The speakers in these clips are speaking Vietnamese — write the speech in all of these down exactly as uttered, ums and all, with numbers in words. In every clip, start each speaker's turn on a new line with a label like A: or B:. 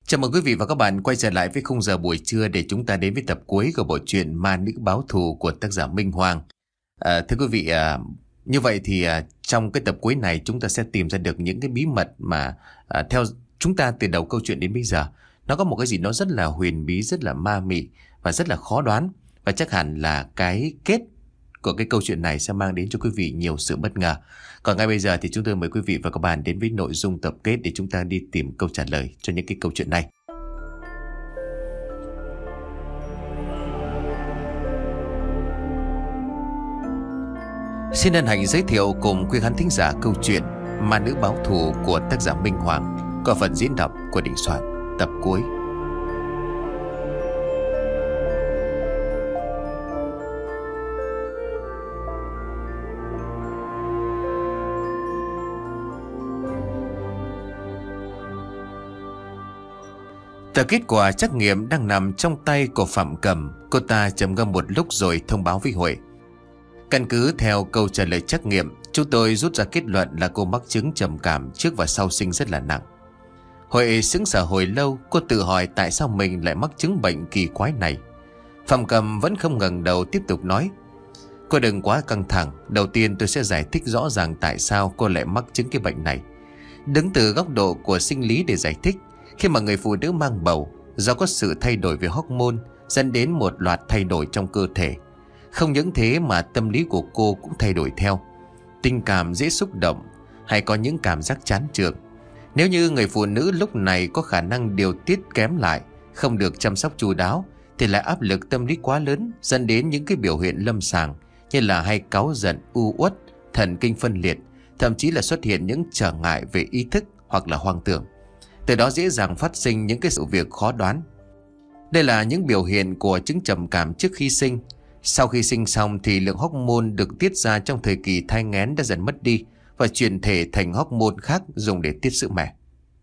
A: Chào mừng quý vị và các bạn quay trở lại với khung giờ buổi trưa để chúng ta đến với tập cuối của bộ truyện Ma Nữ Báo Thù của tác giả Minh Hoàng. À, thưa quý vị, à, như vậy thì à, trong cái tập cuối này chúng ta sẽ tìm ra được những cái bí mật mà à, theo chúng ta từ đầu câu chuyện đến bây giờ nó có một cái gì nó rất là huyền bí, rất là ma mị và rất là khó đoán. Và chắc hẳn là cái kết của cái câu chuyện này sẽ mang đến cho quý vị nhiều sự bất ngờ. Còn ngay bây giờ thì chúng tôi mời quý vị và các bạn đến với nội dung tập kết để chúng ta đi tìm câu trả lời cho những cái câu chuyện này. Xin hân hạnh giới thiệu cùng quý khán thính giả câu chuyện Ma Nữ Báo Thù của tác giả Minh Hoàng qua phần diễn đọc của Đình Soạn, tập cuối. Tờ kết quả trắc nghiệm đang nằm trong tay của Phạm Cầm. Cô ta trầm ngâm một lúc rồi thông báo với Huệ. Căn cứ theo câu trả lời trắc nghiệm, chúng tôi rút ra kết luận là cô mắc chứng trầm cảm trước và sau sinh rất là nặng. Huệ sững sờ hồi lâu, cô tự hỏi tại sao mình lại mắc chứng bệnh kỳ quái này. Phạm Cầm vẫn không ngẩng đầu, tiếp tục nói. Cô đừng quá căng thẳng, đầu tiên tôi sẽ giải thích rõ ràng tại sao cô lại mắc chứng cái bệnh này. Đứng từ góc độ của sinh lý để giải thích, khi mà người phụ nữ mang bầu, do có sự thay đổi về hormone dẫn đến một loạt thay đổi trong cơ thể. Không những thế mà tâm lý của cô cũng thay đổi theo. Tình cảm dễ xúc động hay có những cảm giác chán chường. Nếu như người phụ nữ lúc này có khả năng điều tiết kém lại, không được chăm sóc chu đáo, thì lại áp lực tâm lý quá lớn dẫn đến những cái biểu hiện lâm sàng như là hay cáu giận, u uất, thần kinh phân liệt, thậm chí là xuất hiện những trở ngại về ý thức hoặc là hoang tưởng. Từ đó dễ dàng phát sinh những cái sự việc khó đoán. Đây là những biểu hiện của chứng trầm cảm trước khi sinh. Sau khi sinh xong thì lượng hormone được tiết ra trong thời kỳ thai nghén đã dần mất đi và chuyển thể thành hormone khác dùng để tiết sữa mẹ.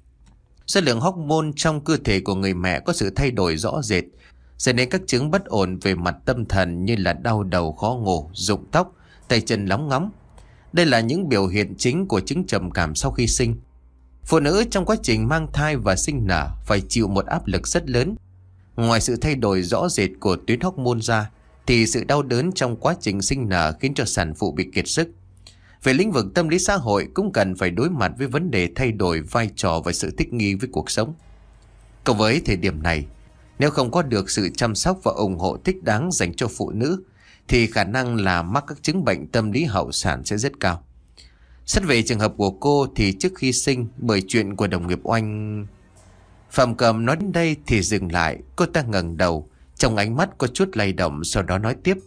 A: Do lượng hormone trong cơ thể của người mẹ có sự thay đổi rõ rệt, dẫn đến các chứng bất ổn về mặt tâm thần như là đau đầu, khó ngủ, rụng tóc, tay chân lóng ngóng. Đây là những biểu hiện chính của chứng trầm cảm sau khi sinh. Phụ nữ trong quá trình mang thai và sinh nở phải chịu một áp lực rất lớn. Ngoài sự thay đổi rõ rệt của tuyến hormone ra, thì sự đau đớn trong quá trình sinh nở khiến cho sản phụ bị kiệt sức. Về lĩnh vực tâm lý xã hội cũng cần phải đối mặt với vấn đề thay đổi vai trò và sự thích nghi với cuộc sống. Cộng với thời điểm này, nếu không có được sự chăm sóc và ủng hộ thích đáng dành cho phụ nữ, thì khả năng là mắc các chứng bệnh tâm lý hậu sản sẽ rất cao. Xét về trường hợp của cô thì trước khi sinh, bởi chuyện của đồng nghiệp Oanh... Phạm Cầm nói đến đây thì dừng lại. Cô ta ngẩng đầu, trong ánh mắt có chút lay động, sau đó nói tiếp.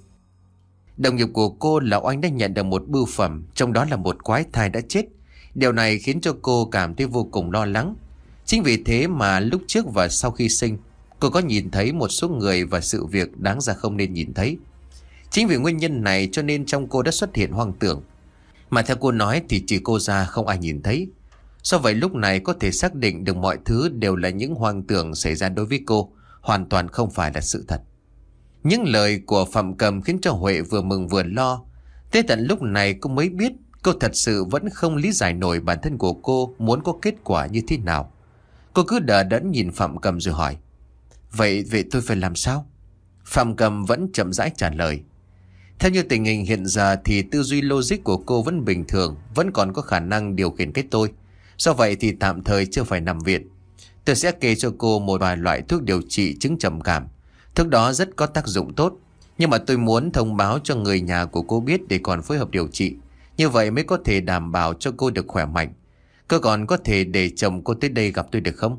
A: Đồng nghiệp của cô là Oanh đã nhận được một bưu phẩm, trong đó là một quái thai đã chết. Điều này khiến cho cô cảm thấy vô cùng lo lắng. Chính vì thế mà lúc trước và sau khi sinh, cô có nhìn thấy một số người và sự việc đáng ra không nên nhìn thấy. Chính vì nguyên nhân này cho nên trong cô đã xuất hiện hoang tưởng. Mà theo cô nói thì chỉ cô ra không ai nhìn thấy. Do vậy lúc này có thể xác định được mọi thứ đều là những hoang tưởng xảy ra đối với cô, hoàn toàn không phải là sự thật. Những lời của Phạm Cầm khiến cho Huệ vừa mừng vừa lo. Tới tận lúc này cô mới biết cô thật sự vẫn không lý giải nổi bản thân của cô muốn có kết quả như thế nào. Cô cứ đờ đẫn nhìn Phạm Cầm rồi hỏi. Vậy, vậy tôi phải làm sao? Phạm Cầm vẫn chậm rãi trả lời. Theo như tình hình hiện giờ thì tư duy logic của cô vẫn bình thường, vẫn còn có khả năng điều khiển cái tôi. Do vậy thì tạm thời chưa phải nằm viện. Tôi sẽ kê cho cô một vài loại thuốc điều trị chứng trầm cảm. Thuốc đó rất có tác dụng tốt. Nhưng mà tôi muốn thông báo cho người nhà của cô biết để còn phối hợp điều trị. Như vậy mới có thể đảm bảo cho cô được khỏe mạnh. Cô còn có thể để chồng cô tới đây gặp tôi được không?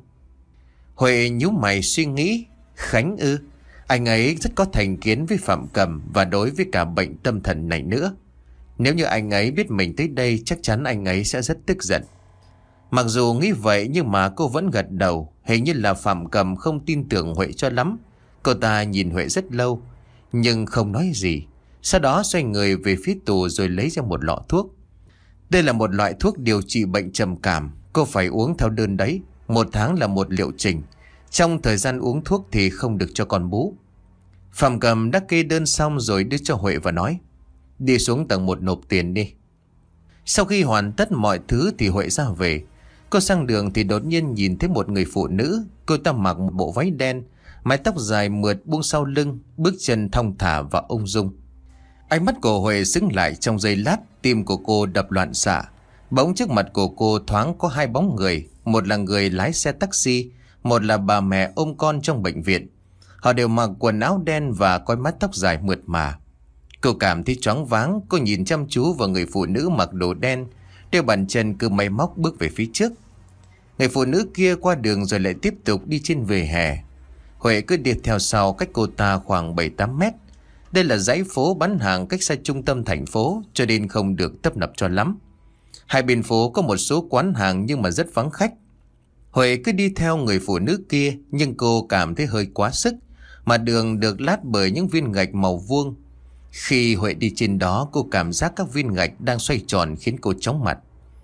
A: Huệ nhíu mày suy nghĩ. Khánh ư? Anh ấy rất có thành kiến với Phạm Cầm và đối với cả bệnh tâm thần này nữa. Nếu như anh ấy biết mình tới đây, chắc chắn anh ấy sẽ rất tức giận. Mặc dù nghĩ vậy nhưng mà cô vẫn gật đầu. Hình như là Phạm Cầm không tin tưởng Huệ cho lắm. Cô ta nhìn Huệ rất lâu nhưng không nói gì. Sau đó xoay người về phía tủ rồi lấy ra một lọ thuốc. Đây là một loại thuốc điều trị bệnh trầm cảm. Cô phải uống theo đơn đấy. Một tháng là một liệu trình. Trong thời gian uống thuốc thì không được cho con bú. Phạm Cầm đã kê đơn xong rồi đưa cho Huệ và nói. Đi xuống tầng một nộp tiền đi. Sau khi hoàn tất mọi thứ thì Huệ ra về. Cô sang đường thì đột nhiên nhìn thấy một người phụ nữ. Cô ta mặc một bộ váy đen, mái tóc dài mượt buông sau lưng, bước chân thong thả và ung dung. Ánh mắt của Huệ sững lại trong giây lát, tim của cô đập loạn xạ. Bỗng trước mặt của cô thoáng có hai bóng người, một là người lái xe taxi, một là bà mẹ ôm con trong bệnh viện. Họ đều mặc quần áo đen và có mái tóc dài mượt mà. Cô cảm thấy choáng váng, cô nhìn chăm chú vào người phụ nữ mặc đồ đen, đeo bàn chân cứ máy móc bước về phía trước. Người phụ nữ kia qua đường rồi lại tiếp tục đi trên vỉa hè. Huệ cứ đi theo sau cách cô ta khoảng bảy tám mét. Đây là dãy phố bán hàng cách xa trung tâm thành phố, cho nên không được tấp nập cho lắm. Hai bên phố có một số quán hàng nhưng mà rất vắng khách. Huệ cứ đi theo người phụ nữ kia, nhưng cô cảm thấy hơi quá sức. Mà đường được lát bởi những viên gạch màu vuông. Khi Huệ đi trên đó, cô cảm giác các viên gạch đang xoay tròn khiến cô chóng mặt.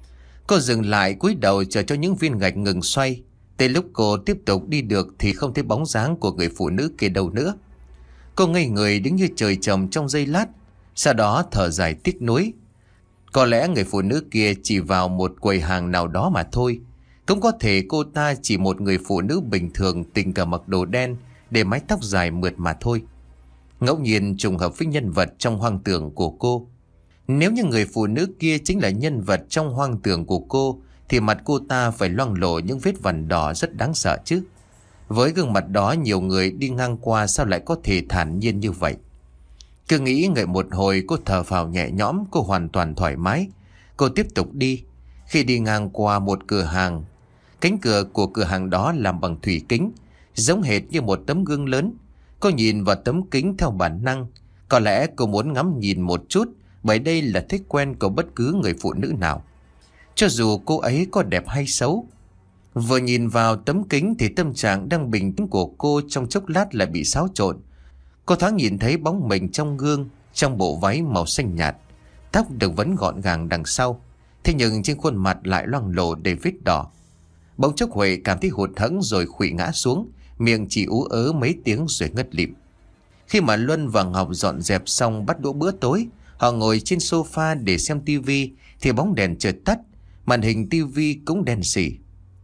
A: Cô dừng lại cúi đầu chờ cho những viên gạch ngừng xoay. Tới lúc cô tiếp tục đi được thì không thấy bóng dáng của người phụ nữ kia đâu nữa. Cô ngây người đứng như trời trồng trong giây lát, sau đó thở dài tiếc nuối. Có lẽ người phụ nữ kia chỉ vào một quầy hàng nào đó mà thôi. Cũng có thể cô ta chỉ một người phụ nữ bình thường, tình cờ mặc đồ đen, để mái tóc dài mượt mà thôi. Ngẫu nhiên trùng hợp với nhân vật trong hoang tưởng của cô. Nếu như người phụ nữ kia chính là nhân vật trong hoang tưởng của cô, thì mặt cô ta phải loang lổ những vết vằn đỏ rất đáng sợ chứ. Với gương mặt đó, nhiều người đi ngang qua sao lại có thể thản nhiên như vậy. Cứ nghĩ ngợi một hồi, cô thở phào nhẹ nhõm, cô hoàn toàn thoải mái. Cô tiếp tục đi. Khi đi ngang qua một cửa hàng, cánh cửa của cửa hàng đó làm bằng thủy kính, giống hệt như một tấm gương lớn. Cô nhìn vào tấm kính theo bản năng. Có lẽ cô muốn ngắm nhìn một chút, bởi đây là thói quen của bất cứ người phụ nữ nào, cho dù cô ấy có đẹp hay xấu. Vừa nhìn vào tấm kính thì tâm trạng đang bình tĩnh của cô trong chốc lát lại bị xáo trộn. Cô thoáng nhìn thấy bóng mình trong gương, trong bộ váy màu xanh nhạt, tóc được vấn gọn gàng đằng sau, thế nhưng trên khuôn mặt lại loang lổ đầy vết đỏ. Bỗng chốc Huệ cảm thấy hụt hẫng rồi khuỵu ngã xuống, miệng chỉ ú ớ mấy tiếng rồi ngất lịm. Khi mà Luân và Ngọc dọn dẹp xong bắt đũa bữa tối, họ ngồi trên sofa để xem tivi thì bóng đèn chợt tắt, màn hình tivi cũng đen sì.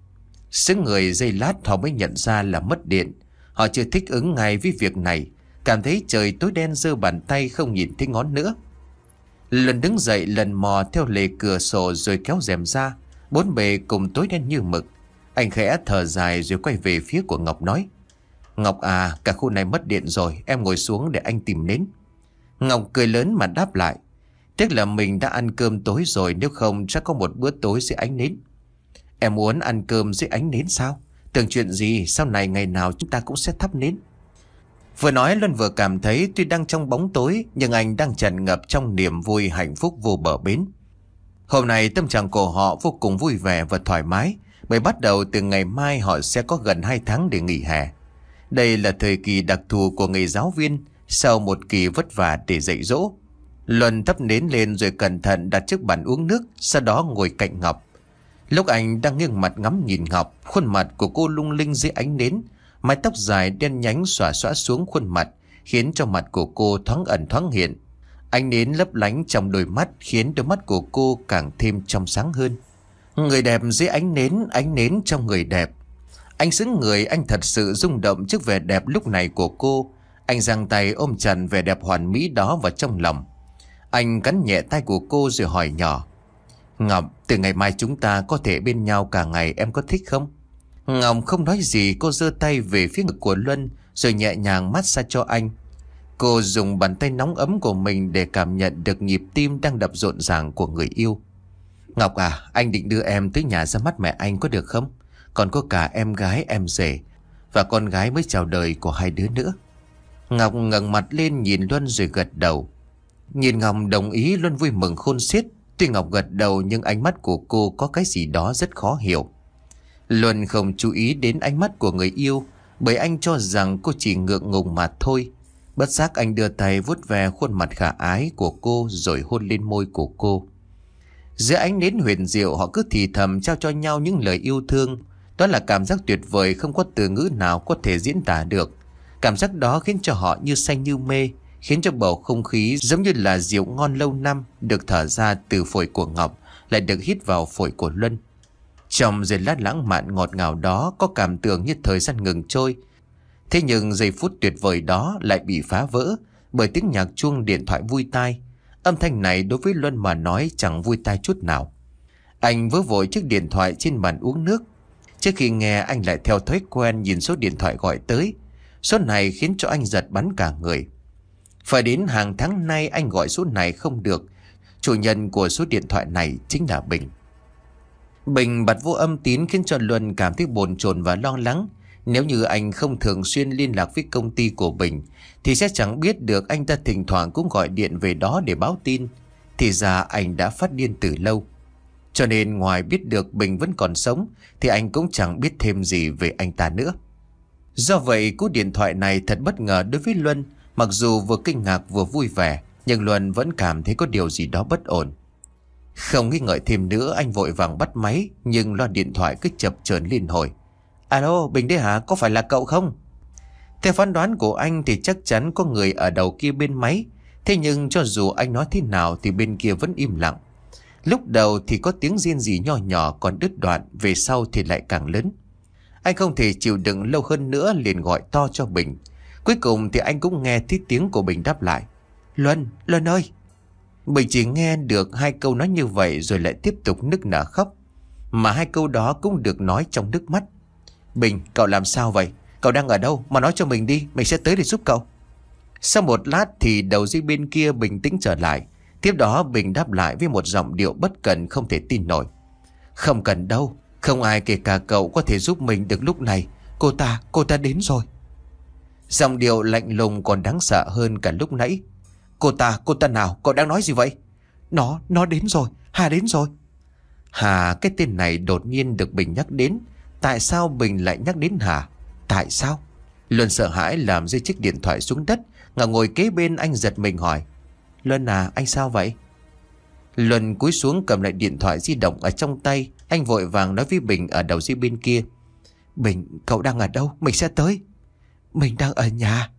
A: Sững người giây lát họ mới nhận ra là mất điện. Họ chưa thích ứng ngay với việc này, cảm thấy trời tối đen giơ bàn tay không nhìn thấy ngón nữa. Luân đứng dậy lần mò theo lề cửa sổ rồi kéo rèm ra, bốn bề cùng tối đen như mực. Anh khẽ thở dài rồi quay về phía của Ngọc nói: "Ngọc à, cả khu này mất điện rồi, em ngồi xuống để anh tìm nến." Ngọc cười lớn mà đáp lại: "Tiếc là mình đã ăn cơm tối rồi, nếu không chắc có một bữa tối dưới ánh nến." "Em muốn ăn cơm dưới ánh nến sao? Tưởng chuyện gì sau này ngày nào chúng ta cũng sẽ thắp nến." Vừa nói Luân vừa cảm thấy tuy đang trong bóng tối, nhưng anh đang tràn ngập trong niềm vui hạnh phúc vô bờ bến. Hôm nay tâm trạng của họ vô cùng vui vẻ và thoải mái, bởi bắt đầu từ ngày mai họ sẽ có gần hai tháng để nghỉ hè. Đây là thời kỳ đặc thù của người giáo viên sau một kỳ vất vả để dạy dỗ. Luân thắp nến lên rồi cẩn thận đặt chiếc bàn uống nước, sau đó ngồi cạnh Ngọc. Lúc anh đang nghiêng mặt ngắm nhìn Ngọc, khuôn mặt của cô lung linh dưới ánh nến, mái tóc dài đen nhánh xõa xõa xuống khuôn mặt, khiến cho mặt của cô thoáng ẩn thoáng hiện. Ánh nến lấp lánh trong đôi mắt khiến đôi mắt của cô càng thêm trong sáng hơn. Người đẹp dưới ánh nến, ánh nến trong người đẹp. Anh sững người, anh thật sự rung động trước vẻ đẹp lúc này của cô. Anh giang tay ôm chặt vẻ đẹp hoàn mỹ đó vào trong lòng. Anh cắn nhẹ tay của cô rồi hỏi nhỏ: "Ngọc, từ ngày mai chúng ta có thể bên nhau cả ngày, em có thích không?" Ngọc không nói gì, cô giơ tay về phía ngực của Luân rồi nhẹ nhàng massage cho anh. Cô dùng bàn tay nóng ấm của mình để cảm nhận được nhịp tim đang đập rộn ràng của người yêu. "Ngọc à, anh định đưa em tới nhà ra mắt mẹ anh có được không? Còn có cả em gái em rể và con gái mới chào đời của hai đứa nữa." Ngọc ngẩng mặt lên nhìn Luân rồi gật đầu. Nhìn Ngọc đồng ý, Luân vui mừng khôn xiết. Tuy Ngọc gật đầu nhưng ánh mắt của cô có cái gì đó rất khó hiểu. Luân không chú ý đến ánh mắt của người yêu, bởi anh cho rằng cô chỉ ngượng ngùng mà thôi. Bất giác anh đưa tay vuốt ve khuôn mặt khả ái của cô rồi hôn lên môi của cô. Giữa ánh nến huyền diệu, họ cứ thì thầm trao cho nhau những lời yêu thương. Đó là cảm giác tuyệt vời không có từ ngữ nào có thể diễn tả được. Cảm giác đó khiến cho họ như say như mê, khiến cho bầu không khí giống như là rượu ngon lâu năm được thở ra từ phổi của Ngọc lại được hít vào phổi của Luân. Trong giây lát lãng mạn ngọt ngào đó có cảm tưởng như thời gian ngừng trôi. Thế nhưng giây phút tuyệt vời đó lại bị phá vỡ bởi tiếng nhạc chuông điện thoại vui tai. Âm thanh này đối với Luân mà nói chẳng vui tai chút nào. Anh vớ vội chiếc điện thoại trên bàn uống nước. Trước khi nghe, anh lại theo thói quen nhìn số điện thoại gọi tới. Số này khiến cho anh giật bắn cả người. Phải đến hàng tháng nay anh gọi số này không được. Chủ nhân của số điện thoại này chính là Bình. Bình bật vô âm tín khiến cho Luân cảm thấy bồn chồn và lo lắng. Nếu như anh không thường xuyên liên lạc với công ty của Bình thì sẽ chẳng biết được anh ta thỉnh thoảng cũng gọi điện về đó để báo tin. Thì ra anh đã phát điên từ lâu. Cho nên ngoài biết được Bình vẫn còn sống thì anh cũng chẳng biết thêm gì về anh ta nữa. Do vậy cú điện thoại này thật bất ngờ đối với Luân. Mặc dù vừa kinh ngạc vừa vui vẻ, nhưng Luân vẫn cảm thấy có điều gì đó bất ổn. Không nghi ngợi thêm nữa, anh vội vàng bắt máy, nhưng loa điện thoại cứ chập chờn liên hồi. Alo, Bình đấy hả? Có phải là cậu không? Theo phán đoán của anh thì chắc chắn có người ở đầu kia bên máy. Thế nhưng cho dù anh nói thế nào thì bên kia vẫn im lặng. Lúc đầu thì có tiếng riêng rỉ nhỏ nhỏ còn đứt đoạn, về sau thì lại càng lớn. Anh không thể chịu đựng lâu hơn nữa, liền gọi to cho Bình. Cuối cùng thì anh cũng nghe thấy tiếng của Bình đáp lại. Luân, Luân ơi! Bình chỉ nghe được hai câu nói như vậy rồi lại tiếp tục nức nở khóc. Mà hai câu đó cũng được nói trong nước mắt. Bình, cậu làm sao vậy? Cậu đang ở đâu? Mà nói cho mình đi, mình sẽ tới để giúp cậu. Sau một lát thì đầu dây bên kia bình tĩnh trở lại. Tiếp đó Bình đáp lại với một giọng điệu bất cần không thể tin nổi. Không cần đâu, không ai kể cả cậu có thể giúp mình được lúc này. Cô ta, cô ta đến rồi. Giọng điệu lạnh lùng còn đáng sợ hơn cả lúc nãy. Cô ta, cô ta nào? Cậu đang nói gì vậy? Nó, nó đến rồi, Hà đến rồi. Hà, cái tên này đột nhiên được Bình nhắc đến. Tại sao Bình lại nhắc đến Hà? Tại sao? Luân sợ hãi làm rơi chiếc điện thoại xuống đất. Ngả ngồi kế bên anh giật mình hỏi. Luân à, anh sao vậy? Luân cúi xuống cầm lại điện thoại di động ở trong tay. Anh vội vàng nói với Bình ở đầu dây bên kia. Bình, cậu đang ở đâu? Mình sẽ tới. Mình đang ở nhà.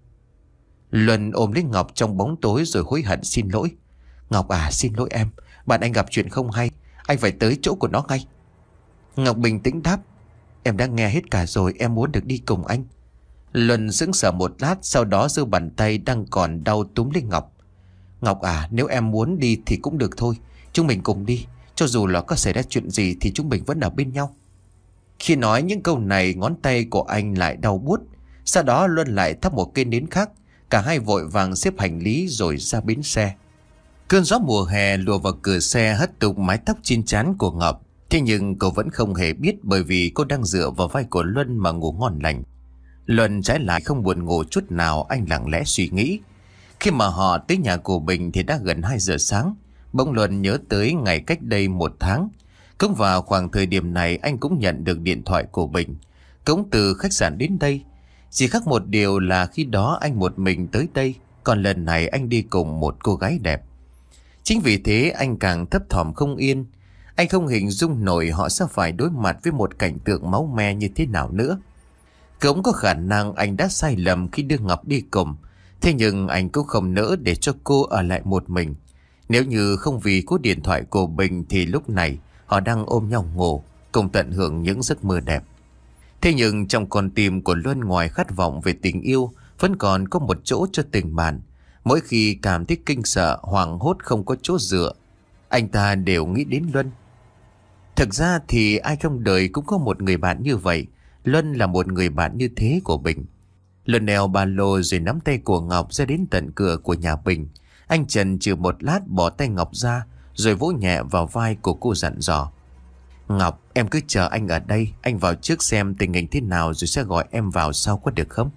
A: Luân ôm lấy Ngọc trong bóng tối rồi hối hận xin lỗi. Ngọc à, xin lỗi em. Bạn anh gặp chuyện không hay. Anh phải tới chỗ của nó ngay. Ngọc bình tĩnh đáp. Em đã nghe hết cả rồi, em muốn được đi cùng anh. Luân sững sờ một lát, sau đó giơ bàn tay đang còn đau túm lấy Ngọc. Ngọc à, nếu em muốn đi thì cũng được thôi. Chúng mình cùng đi. Cho dù là có xảy ra chuyện gì thì chúng mình vẫn ở bên nhau. Khi nói những câu này, ngón tay của anh lại đau buốt. Sau đó Luân lại thắp một cây nến khác. Cả hai vội vàng xếp hành lý rồi ra bến xe. Cơn gió mùa hè lùa vào cửa xe hất tung mái tóc trên trán của Ngọc. Thế nhưng cô vẫn không hề biết, bởi vì cô đang dựa vào vai của Luân mà ngủ ngon lành. Luân trái lại không buồn ngủ chút nào, anh lặng lẽ suy nghĩ. Khi mà họ tới nhà của Bình thì đã gần hai giờ sáng. Bỗng Luân nhớ tới ngày cách đây một tháng. Cũng vào khoảng thời điểm này anh cũng nhận được điện thoại của Bình. Cũng từ khách sạn đến đây. Chỉ khác một điều là khi đó anh một mình tới đây, còn lần này anh đi cùng một cô gái đẹp. Chính vì thế anh càng thấp thỏm không yên. Anh không hình dung nổi họ sẽ phải đối mặt với một cảnh tượng máu me như thế nào nữa. Cũng có khả năng anh đã sai lầm khi đưa Ngọc đi cùng. Thế nhưng anh cũng không nỡ để cho cô ở lại một mình. Nếu như không vì cú điện thoại của Bình thì lúc này họ đang ôm nhau ngủ, cùng tận hưởng những giấc mơ đẹp. Thế nhưng trong con tim của Luân, ngoài khát vọng về tình yêu, vẫn còn có một chỗ cho tình bạn. Mỗi khi cảm thấy kinh sợ, hoảng hốt không có chỗ dựa, anh ta đều nghĩ đến Luân. Thực ra thì ai trong đời cũng có một người bạn như vậy. Luân là một người bạn như thế của Bình. Luân đeo ba lô rồi nắm tay của Ngọc ra đến tận cửa của nhà Bình. Anh chần chừ một lát bỏ tay Ngọc ra, rồi vỗ nhẹ vào vai của cô dặn dò. Ngọc, em cứ chờ anh ở đây. Anh vào trước xem tình hình thế nào rồi sẽ gọi em vào sau, có được không?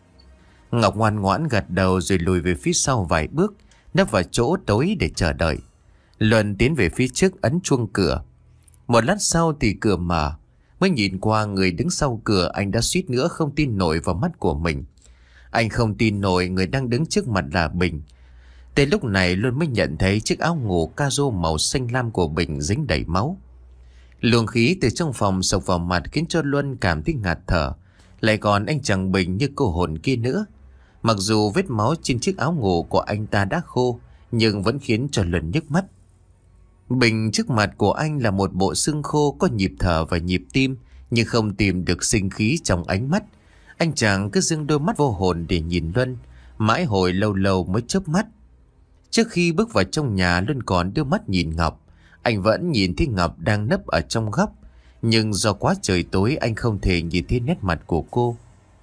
A: Ngọc ngoan ngoãn gật đầu rồi lùi về phía sau vài bước, nấp vào chỗ tối để chờ đợi. Luân tiến về phía trước ấn chuông cửa. Một lát sau thì cửa mở. Mới nhìn qua người đứng sau cửa, anh đã suýt nữa không tin nổi vào mắt của mình. Anh không tin nổi người đang đứng trước mặt là Bình. Tới lúc này Luân mới nhận thấy chiếc áo ngủ caro màu xanh lam của Bình dính đầy máu. Luồng khí từ trong phòng sộc vào mặt khiến cho Luân cảm thấy ngạt thở. Lại còn anh chàng Bình như cô hồn kia nữa. Mặc dù vết máu trên chiếc áo ngủ của anh ta đã khô, nhưng vẫn khiến cho Luân nhức mắt. Bình trước mặt của anh là một bộ xương khô có nhịp thở và nhịp tim, nhưng không tìm được sinh khí trong ánh mắt. Anh chàng cứ dưng đôi mắt vô hồn để nhìn Luân, mãi hồi lâu lâu mới chớp mắt. Trước khi bước vào trong nhà, Luân còn đưa mắt nhìn Ngọc. Anh vẫn nhìn thấy Ngọc đang nấp ở trong góc, nhưng do quá trời tối anh không thể nhìn thấy nét mặt của cô.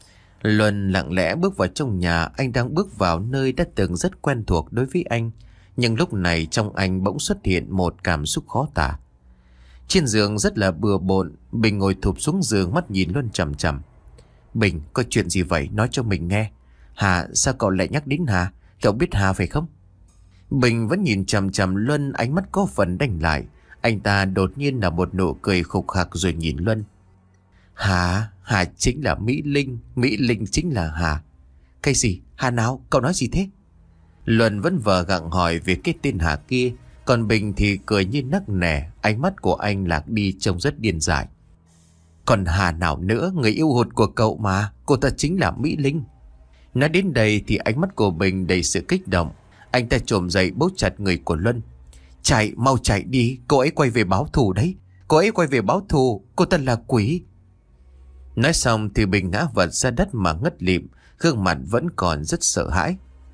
A: Luân lặng lẽ bước vào trong nhà. Anh đang bước vào nơi đã từng rất quen thuộc đối với anh, nhưng lúc này trong anh bỗng xuất hiện một cảm xúc khó tả. Trên giường rất là bừa bộn, Bình ngồi thụp xuống giường, mắt nhìn Luân chằm chằm. Bình, có chuyện gì vậy? Nói cho mình nghe. Hà, sao cậu lại nhắc đến Hà? Cậu biết Hà phải không? Bình vẫn nhìn chằm chằm Luân, ánh mắt có phần đanh lại. Anh ta đột nhiên là một nụ cười khục khặc rồi nhìn Luân. Hà, Hà chính là Mỹ Linh, Mỹ Linh chính là Hà. Cái gì? Hà nào? Cậu nói gì thế? Luân vẫn vờ gặng hỏi về cái tên Hà kia, còn Bình thì cười như nắc nẻ. Ánh mắt của anh lạc đi trông rất điên dại. Còn Hà nào nữa, người yêu hụt của cậu mà, cô ta chính là Mỹ Linh. Nói đến đây thì ánh mắt của Bình đầy sự kích động. Anh ta trồm dậy bấu chặt người của Luân. Chạy, mau chạy đi, cô ấy quay về báo thù đấy. Cô ấy quay về báo thù, cô ta là quỷ. Nói xong thì Bình ngã vật ra đất mà ngất lịm, gương mặt vẫn còn rất sợ hãi.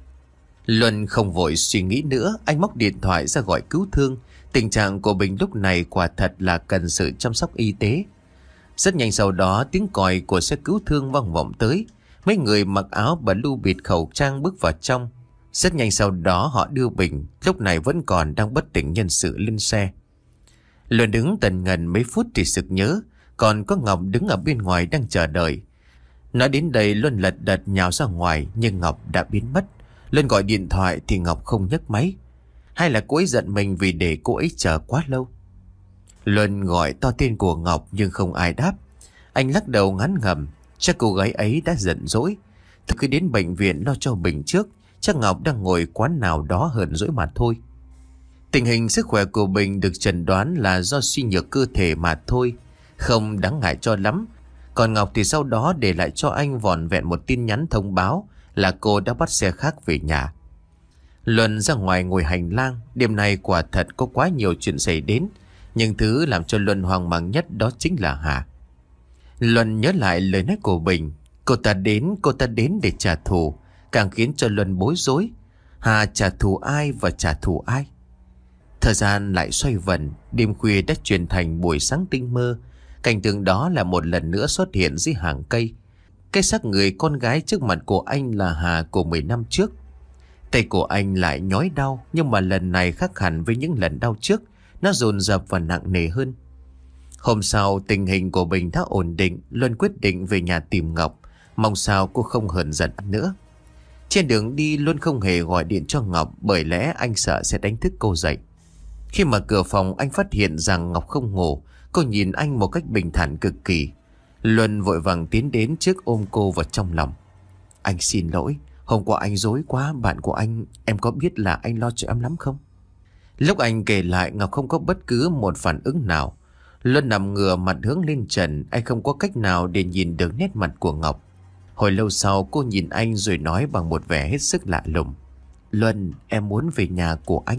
A: Luân không vội suy nghĩ nữa, anh móc điện thoại ra gọi cứu thương. Tình trạng của Bình lúc này quả thật là cần sự chăm sóc y tế. Rất nhanh sau đó tiếng còi của xe cứu thương vang vọng tới. Mấy người mặc áo blue bịt khẩu trang bước vào trong. Rất nhanh sau đó họ đưa Bình, lúc này vẫn còn đang bất tỉnh nhân sự, lên xe. Luân đứng tần ngần mấy phút thì sực nhớ, còn có Ngọc đứng ở bên ngoài đang chờ đợi. Nói đến đây Luân lật đật nhào ra ngoài, nhưng Ngọc đã biến mất. Luân gọi điện thoại thì Ngọc không nhấc máy. Hay là cô ấy giận mình vì để cô ấy chờ quá lâu? Luân gọi to tên của Ngọc nhưng không ai đáp. Anh lắc đầu ngán ngẩm, chắc cô gái ấy đã giận dỗi. Thực khi đến bệnh viện lo cho Bình trước, chắc Ngọc đang ngồi quán nào đó hờn dỗi mà thôi. Tình hình sức khỏe của Bình được chẩn đoán là do suy nhược cơ thể mà thôi, không đáng ngại cho lắm. Còn Ngọc thì sau đó để lại cho anh vỏn vẹn một tin nhắn thông báo là cô đã bắt xe khác về nhà. Luân ra ngoài ngồi hành lang. Đêm nay quả thật có quá nhiều chuyện xảy đến, nhưng thứ làm cho Luân hoang mang nhất đó chính là Hà. Luân nhớ lại lời nói của Bình. Cô ta đến, cô ta đến để trả thù, càng khiến cho Luân bối rối. Hà trả thù ai và trả thù ai? Thời gian lại xoay vần. Đêm khuya đã chuyển thành buổi sáng tinh mơ. Cảnh tượng đó là một lần nữa xuất hiện dưới hàng cây. Cái xác người con gái trước mặt của anh là Hà của mười năm trước. Tay của anh lại nhói đau, nhưng mà lần này khác hẳn với những lần đau trước. Nó dồn dập và nặng nề hơn. Hôm sau tình hình của Bình đã ổn định. Luân quyết định về nhà tìm Ngọc, mong sao cô không hờn giận nữa. Trên đường đi Luân không hề gọi điện cho Ngọc, bởi lẽ anh sợ sẽ đánh thức cô dậy. Khi mở cửa phòng anh phát hiện rằng Ngọc không ngủ. Cô nhìn anh một cách bình thản cực kỳ. Luân vội vàng tiến đến trước ôm cô vào trong lòng. Anh xin lỗi, hôm qua anh dối quá. Bạn của anh, em có biết là anh lo cho em lắm không? Lúc anh kể lại, Ngọc không có bất cứ một phản ứng nào. Luân nằm ngửa mặt hướng lên trần. Anh không có cách nào để nhìn được nét mặt của Ngọc. Hồi lâu sau cô nhìn anh rồi nói bằng một vẻ hết sức lạ lùng. Luân, em muốn về nhà của anh.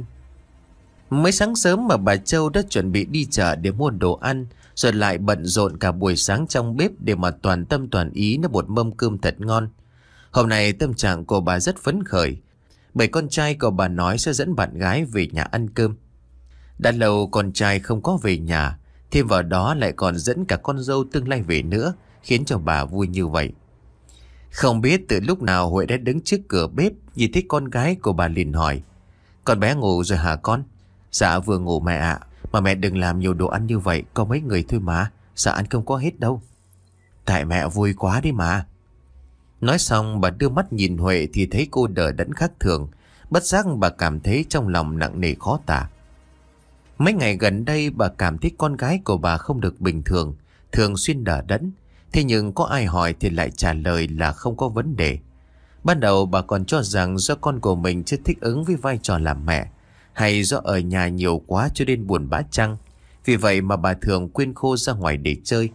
A: Mới sáng sớm mà bà Châu đã chuẩn bị đi chợ để mua đồ ăn, rồi lại bận rộn cả buổi sáng trong bếp để mà toàn tâm toàn ý nấu một mâm cơm thật ngon. Hôm nay tâm trạng của bà rất phấn khởi, bởi con trai của bà nói sẽ dẫn bạn gái về nhà ăn cơm. Đã lâu con trai không có về nhà, thêm vào đó lại còn dẫn cả con dâu tương lai về nữa, khiến cho bà vui như vậy. Không biết từ lúc nào Huệ đã đứng trước cửa bếp, nhìn thấy con gái của bà liền hỏi. Con bé ngủ rồi hả con? Dạ vừa ngủ mẹ ạ. Mà mẹ đừng làm nhiều đồ ăn như vậy, có mấy người thôi mà. Dạ ăn không có hết đâu. Tại mẹ vui quá đi mà. Nói xong bà đưa mắt nhìn Huệ thì thấy cô đờ đẫn khác thường. Bất giác bà cảm thấy trong lòng nặng nề khó tả. Mấy ngày gần đây bà cảm thấy con gái của bà không được bình thường, thường xuyên đờ đẫn. Thế nhưng có ai hỏi thì lại trả lời là không có vấn đề. Ban đầu bà còn cho rằng do con của mình chưa thích ứng với vai trò làm mẹ, hay do ở nhà nhiều quá cho nên buồn bã chăng. Vì vậy mà bà thường quên khô ra ngoài để chơi.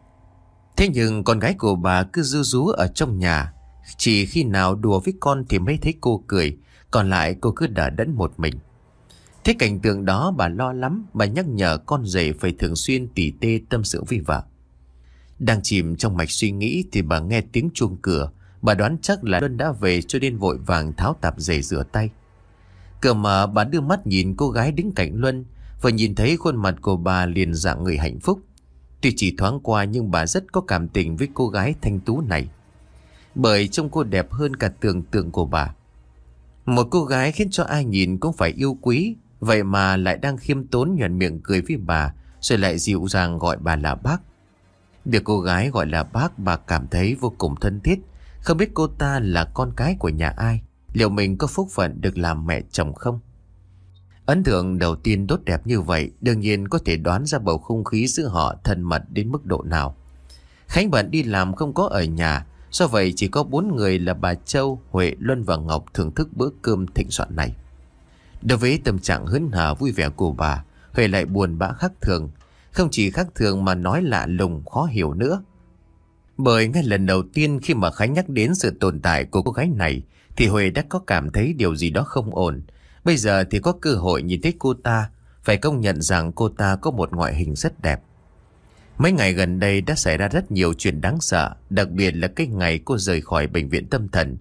A: Thế nhưng con gái của bà cứ ru rú ở trong nhà. Chỉ khi nào đùa với con thì mới thấy cô cười, còn lại cô cứ đờ đẫn một mình. Thế cảnh tượng đó bà lo lắm. Bà nhắc nhở con rể phải thường xuyên tỉ tê tâm sự với vợ. Đang chìm trong mạch suy nghĩ thì bà nghe tiếng chuông cửa. Bà đoán chắc là Luân đã về cho nên vội vàng tháo tạp dề rửa tay. Cửa mở, bà đưa mắt nhìn cô gái đứng cạnh Luân. Vừa nhìn thấy khuôn mặt của bà liền rạng người hạnh phúc. Tuy chỉ thoáng qua nhưng bà rất có cảm tình với cô gái thanh tú này, bởi trông cô đẹp hơn cả tưởng tượng của bà. Một cô gái khiến cho ai nhìn cũng phải yêu quý. Vậy mà lại đang khiêm tốn nhoẻn miệng cười với bà, rồi lại dịu dàng gọi bà là bác. Được cô gái gọi là bác, bà cảm thấy vô cùng thân thiết. Không biết cô ta là con cái của nhà ai, liệu mình có phúc phận được làm mẹ chồng không? Ấn tượng đầu tiên tốt đẹp như vậy, đương nhiên có thể đoán ra bầu không khí giữa họ thân mật đến mức độ nào. Khánh bận đi làm không có ở nhà, do vậy chỉ có bốn người là bà Châu, Huệ, Luân và Ngọc thưởng thức bữa cơm thịnh soạn này. Đối với tâm trạng hớn hở vui vẻ của bà, Huệ lại buồn bã khác thường. Không chỉ khác thường mà nói lạ lùng khó hiểu nữa. Bởi ngay lần đầu tiên khi mà Khánh nhắc đến sự tồn tại của cô gái này thì Huệ đã có cảm thấy điều gì đó không ổn. Bây giờ thì có cơ hội nhìn thấy cô ta, phải công nhận rằng cô ta có một ngoại hình rất đẹp. Mấy ngày gần đây đã xảy ra rất nhiều chuyện đáng sợ, đặc biệt là cái ngày cô rời khỏi bệnh viện tâm thần.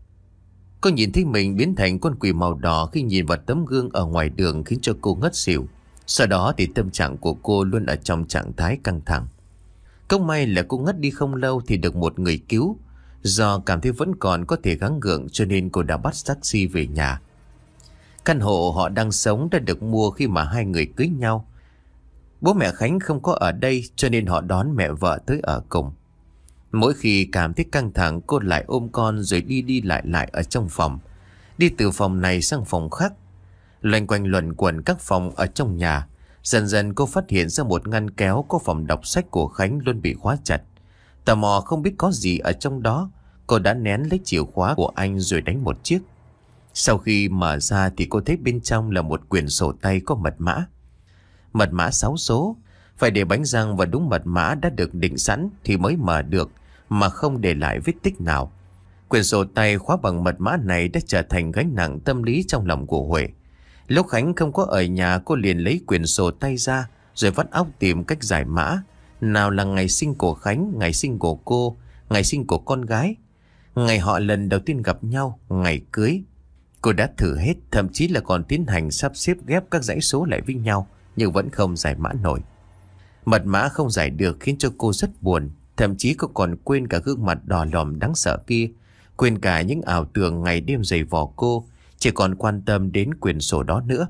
A: Cô nhìn thấy mình biến thành con quỷ màu đỏ khi nhìn vào tấm gương ở ngoài đường khiến cho cô ngất xỉu. Sau đó thì tâm trạng của cô luôn ở trong trạng thái căng thẳng. Không may là cô ngất đi không lâu thì được một người cứu. Do cảm thấy vẫn còn có thể gắng gượng cho nên cô đã bắt taxi về nhà. Căn hộ họ đang sống đã được mua khi mà hai người cưới nhau. Bố mẹ Khánh không có ở đây cho nên họ đón mẹ vợ tới ở cùng. Mỗi khi cảm thấy căng thẳng cô lại ôm con rồi đi đi lại lại ở trong phòng. Đi từ phòng này sang phòng khác, loanh quanh luẩn quẩn các phòng ở trong nhà. Dần dần cô phát hiện ra một ngăn kéo có phòng đọc sách của Khánh luôn bị khóa chặt. Tò mò không biết có gì ở trong đó, cô đã nén lấy chìa khóa của anh rồi đánh một chiếc. Sau khi mở ra thì cô thấy bên trong là một quyển sổ tay có mật mã. Mật mã sáu số, phải để bánh răng và đúng mật mã đã được định sẵn thì mới mở được, mà không để lại vết tích nào. Quyển sổ tay khóa bằng mật mã này đã trở thành gánh nặng tâm lý trong lòng của Huệ. Lúc Khánh không có ở nhà, cô liền lấy quyển sổ tay ra rồi vắt óc tìm cách giải mã. Nào là ngày sinh của Khánh, ngày sinh của cô, ngày sinh của con gái, ngày họ lần đầu tiên gặp nhau, ngày cưới. Cô đã thử hết, thậm chí là còn tiến hành sắp xếp ghép các dãy số lại với nhau, nhưng vẫn không giải mã nổi. Mật mã không giải được khiến cho cô rất buồn. Thậm chí cô còn quên cả gương mặt đỏ lòm đáng sợ kia, quên cả những ảo tưởng ngày đêm giày vò cô, chỉ còn quan tâm đến quyển sổ đó nữa.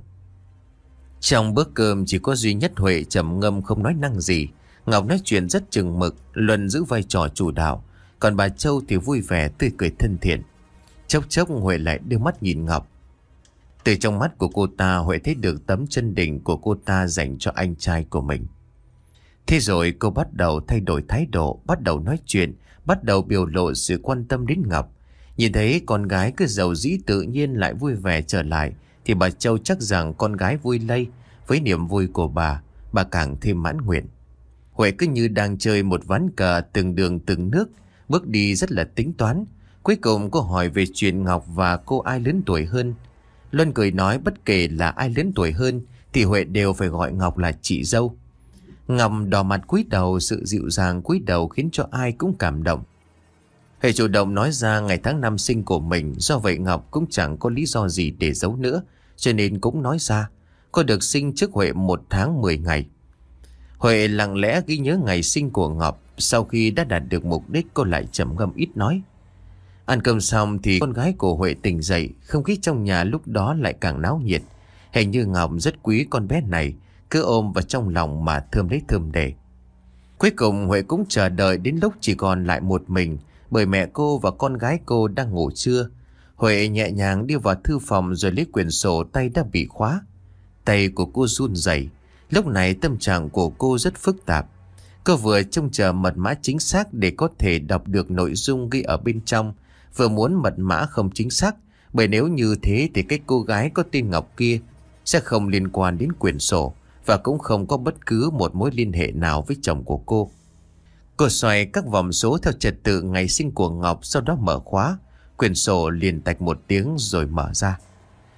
A: Trong bữa cơm chỉ có duy nhất Huệ trầm ngâm không nói năng gì. Ngọc nói chuyện rất chừng mực, Luân giữ vai trò chủ đạo, còn bà Châu thì vui vẻ tươi cười thân thiện. Chốc chốc Huệ lại đưa mắt nhìn Ngọc. Từ trong mắt của cô ta, Huệ thấy được tấm chân tình của cô ta dành cho anh trai của mình. Thế rồi cô bắt đầu thay đổi thái độ, bắt đầu nói chuyện, bắt đầu biểu lộ sự quan tâm đến Ngọc. Nhìn thấy con gái cứ giàu dĩ tự nhiên lại vui vẻ trở lại thì bà Châu chắc rằng con gái vui lây. Với niềm vui của bà, bà càng thêm mãn nguyện. Huệ cứ như đang chơi một ván cờ từng đường từng nước, bước đi rất là tính toán. Cuối cùng cô hỏi về chuyện Ngọc và cô ai lớn tuổi hơn. Luân cười nói bất kể là ai lớn tuổi hơn thì Huệ đều phải gọi Ngọc là chị dâu. Ngọc đỏ mặt cúi đầu, sự dịu dàng cúi đầu khiến cho ai cũng cảm động. Huệ chủ động nói ra ngày tháng năm sinh của mình, do vậy Ngọc cũng chẳng có lý do gì để giấu nữa, cho nên cũng nói ra. Cô được sinh trước Huệ một tháng mười ngày. Huệ lặng lẽ ghi nhớ ngày sinh của Ngọc. Sau khi đã đạt được mục đích, cô lại trầm ngâm ít nói. Ăn cơm xong thì con gái của Huệ tỉnh dậy. Không khí trong nhà lúc đó lại càng náo nhiệt. Hình như Ngọc rất quý con bé này, cứ ôm vào trong lòng mà thơm lấy thơm để. Cuối cùng Huệ cũng chờ đợi đến lúc chỉ còn lại một mình, bởi mẹ cô và con gái cô đang ngủ trưa. Huệ nhẹ nhàng đi vào thư phòng rồi lấy quyển sổ tay đã bị khóa. Tay của cô run rẩy. Lúc này tâm trạng của cô rất phức tạp. Cô vừa trông chờ mật mã chính xác để có thể đọc được nội dung ghi ở bên trong, vừa muốn mật mã không chính xác, bởi nếu như thế thì cái cô gái có tên Ngọc kia sẽ không liên quan đến quyển sổ và cũng không có bất cứ một mối liên hệ nào với chồng của cô. Cô xoay các vòng số theo trật tự ngày sinh của Ngọc, sau đó mở khóa. Quyển sổ liền tạch một tiếng rồi mở ra.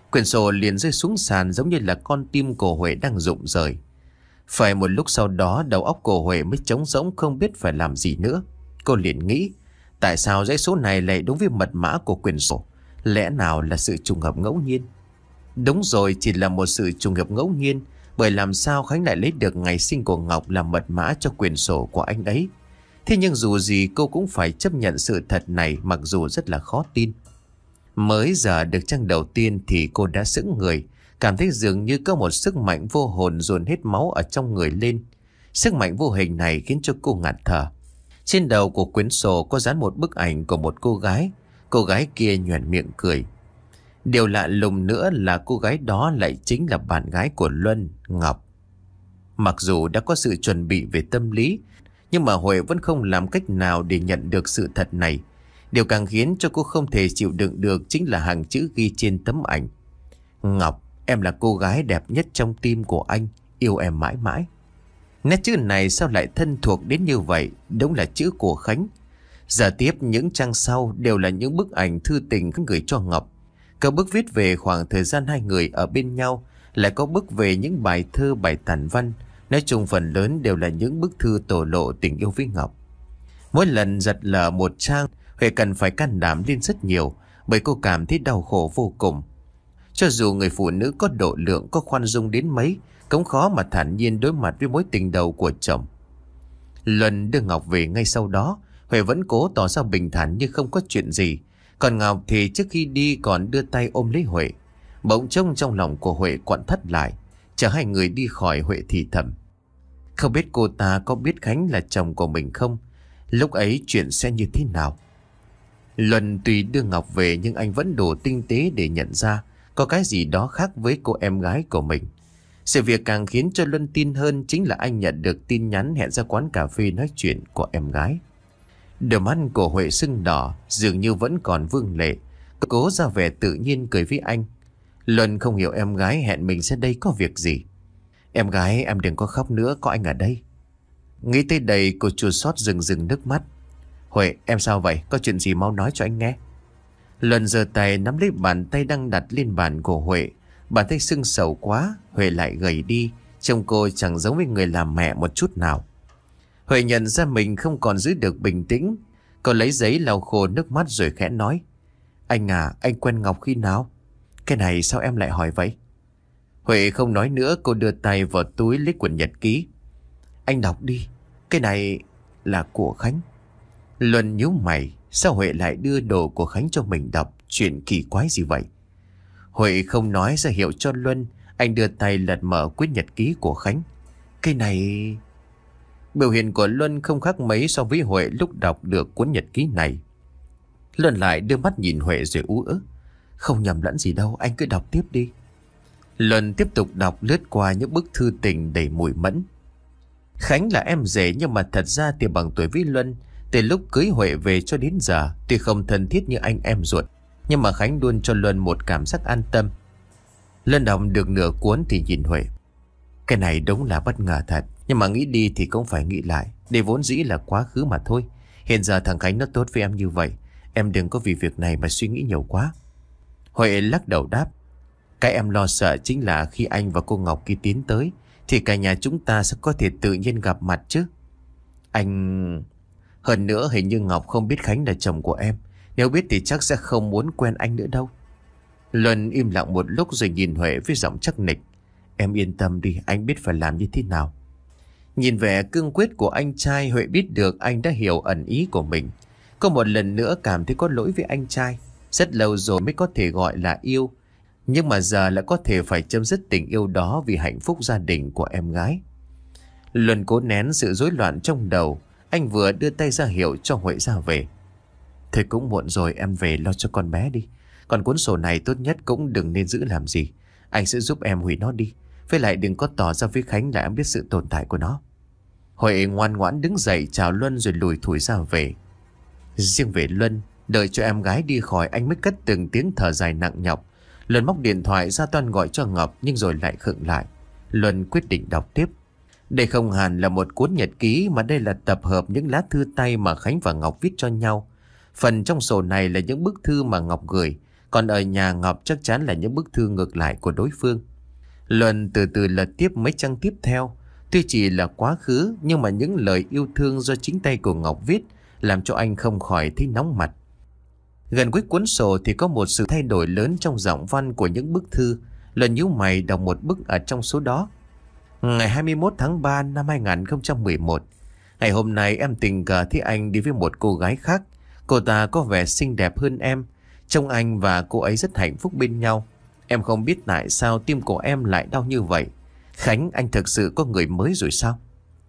A: Quyển sổ liền rơi xuống sàn giống như là con tim của Huệ đang rụng rời. Phải một lúc sau đó đầu óc của Huệ mới trống rỗng không biết phải làm gì nữa. Cô liền nghĩ, tại sao dãy số này lại đúng với mật mã của quyển sổ? Lẽ nào là sự trùng hợp ngẫu nhiên? Đúng rồi, chỉ là một sự trùng hợp ngẫu nhiên. Bởi làm sao Khánh lại lấy được ngày sinh của Ngọc làm mật mã cho quyển sổ của anh ấy? Thế nhưng dù gì cô cũng phải chấp nhận sự thật này, mặc dù rất là khó tin. Mới giờ được trang đầu tiên thì cô đã sững người, cảm thấy dường như có một sức mạnh vô hồn dồn hết máu ở trong người lên. Sức mạnh vô hình này khiến cho cô ngạt thở. Trên đầu của quyển sổ có dán một bức ảnh của một cô gái. Cô gái kia nhoẻn miệng cười. Điều lạ lùng nữa là cô gái đó lại chính là bạn gái của Luân, Ngọc. Mặc dù đã có sự chuẩn bị về tâm lý, nhưng mà Huệ vẫn không làm cách nào để nhận được sự thật này. Điều càng khiến cho cô không thể chịu đựng được chính là hàng chữ ghi trên tấm ảnh. Ngọc, em là cô gái đẹp nhất trong tim của anh, yêu em mãi mãi. Nét chữ này sao lại thân thuộc đến như vậy? Đúng là chữ của Khánh. Giờ tiếp những trang sau đều là những bức ảnh thư tình Khánh gửi cho Ngọc. Có bức viết về khoảng thời gian hai người ở bên nhau, lại có bức về những bài thơ, bài tản văn. Nói chung phần lớn đều là những bức thư tổ lộ tình yêu với Ngọc. Mỗi lần giật lờ một trang, Huệ cần phải can đảm lên rất nhiều, bởi cô cảm thấy đau khổ vô cùng. Cho dù người phụ nữ có độ lượng, có khoan dung đến mấy, cũng khó mà thản nhiên đối mặt với mối tình đầu của chồng. Luân đưa Ngọc về ngay sau đó. Huệ vẫn cố tỏ ra bình thản như không có chuyện gì. Còn Ngọc thì trước khi đi còn đưa tay ôm lấy Huệ. Bỗng trông trong lòng của Huệ quặn thắt lại. Chờ hai người đi khỏi, Huệ thì thầm, không biết cô ta có biết Khánh là chồng của mình không? Lúc ấy chuyện sẽ như thế nào? Luân tuy đưa Ngọc về nhưng anh vẫn đủ tinh tế để nhận ra có cái gì đó khác với cô em gái của mình. Sự việc càng khiến cho Luân tin hơn chính là anh nhận được tin nhắn hẹn ra quán cà phê nói chuyện của em gái. Đôi mắt của Huệ sưng đỏ, dường như vẫn còn vương lệ. Cố ra vẻ tự nhiên cười với anh. Luân không hiểu em gái hẹn mình ra đây có việc gì. Em gái, em đừng có khóc nữa, có anh ở đây. Nghĩ tới đây cô chua xót rừng rừng nước mắt. Huệ, em sao vậy? Có chuyện gì mau nói cho anh nghe. Luân giơ tay nắm lấy bàn tay đang đặt lên bàn của Huệ. Bàn tay sưng sầu quá, Huệ lại gầy đi. Trông cô chẳng giống với người làm mẹ một chút nào. Huệ nhận ra mình không còn giữ được bình tĩnh. Cô lấy giấy lau khô nước mắt rồi khẽ nói, anh à, anh quen Ngọc khi nào? Cái này sao em lại hỏi vậy? Huệ không nói nữa, cô đưa tay vào túi lấy quyển nhật ký. Anh đọc đi, cái này là của Khánh. Luân nhíu mày, sao Huệ lại đưa đồ của Khánh cho mình đọc? Chuyện kỳ quái gì vậy? Huệ không nói ra hiệu cho Luân. Anh đưa tay lật mở quyển nhật ký của Khánh. Cái này... Biểu hiện của Luân không khác mấy so với Huệ lúc đọc được cuốn nhật ký này. Luân lại đưa mắt nhìn Huệ rồi ú ớ. Không nhầm lẫn gì đâu, anh cứ đọc tiếp đi. Luân tiếp tục đọc lướt qua những bức thư tình đầy mùi mẫn. Khánh là em rể nhưng mà thật ra thì bằng tuổi với Luân. Từ lúc cưới Huệ về cho đến giờ, tuy không thân thiết như anh em ruột, nhưng mà Khánh luôn cho Luân một cảm giác an tâm. Luân đọc được nửa cuốn thì nhìn Huệ. Cái này đúng là bất ngờ thật, nhưng mà nghĩ đi thì cũng phải nghĩ lại. Đây vốn dĩ là quá khứ mà thôi. Hiện giờ thằng Khánh nó tốt với em như vậy, em đừng có vì việc này mà suy nghĩ nhiều quá. Huệ lắc đầu đáp. Cái em lo sợ chính là khi anh và cô Ngọc kia tiến tới thì cả nhà chúng ta sẽ có thể tự nhiên gặp mặt chứ. Anh... Hơn nữa hình như Ngọc không biết Khánh là chồng của em. Nếu biết thì chắc sẽ không muốn quen anh nữa đâu. Luân im lặng một lúc rồi nhìn Huệ với giọng chắc nịch. Em yên tâm đi, anh biết phải làm như thế nào. Nhìn vẻ cương quyết của anh trai, Huệ biết được anh đã hiểu ẩn ý của mình. Có một lần nữa cảm thấy có lỗi với anh trai. Rất lâu rồi mới có thể gọi là yêu, nhưng mà giờ lại có thể phải chấm dứt tình yêu đó vì hạnh phúc gia đình của em gái. Luân cố nén sự rối loạn trong đầu. Anh vừa đưa tay ra hiệu cho Huệ ra về. Thôi cũng muộn rồi, em về lo cho con bé đi. Còn cuốn sổ này tốt nhất cũng đừng nên giữ làm gì. Anh sẽ giúp em hủy nó đi. Với lại đừng có tỏ ra với Khánh là em biết sự tồn tại của nó. Huệ ngoan ngoãn đứng dậy chào Luân rồi lùi thủi ra về. Riêng về Luân, đợi cho em gái đi khỏi anh mới cất từng tiếng thở dài nặng nhọc. Luân móc điện thoại ra toan gọi cho Ngọc nhưng rồi lại khựng lại. Luân quyết định đọc tiếp. Đây không hẳn là một cuốn nhật ký mà đây là tập hợp những lá thư tay mà Khánh và Ngọc viết cho nhau. Phần trong sổ này là những bức thư mà Ngọc gửi, Còn ở nhà Ngọc chắc chắn là những bức thư ngược lại của đối phương. Luân từ từ lật tiếp mấy trang tiếp theo. Tuy chỉ là quá khứ, nhưng mà những lời yêu thương do chính tay của Ngọc viết làm cho anh không khỏi thấy nóng mặt. Gần cuối cuốn sổ thì có một sự thay đổi lớn trong giọng văn của những bức thư. Luân nhíu mày đọc một bức ở trong số đó. Ngày hai mươi mốt tháng ba năm hai nghìn không trăm mười một. Ngày hôm nay em tình cờ thấy anh đi với một cô gái khác. Cô ta có vẻ xinh đẹp hơn em. Trông anh và cô ấy rất hạnh phúc bên nhau. Em không biết tại sao tim của em lại đau như vậy. Khánh, anh thực sự có người mới rồi sao?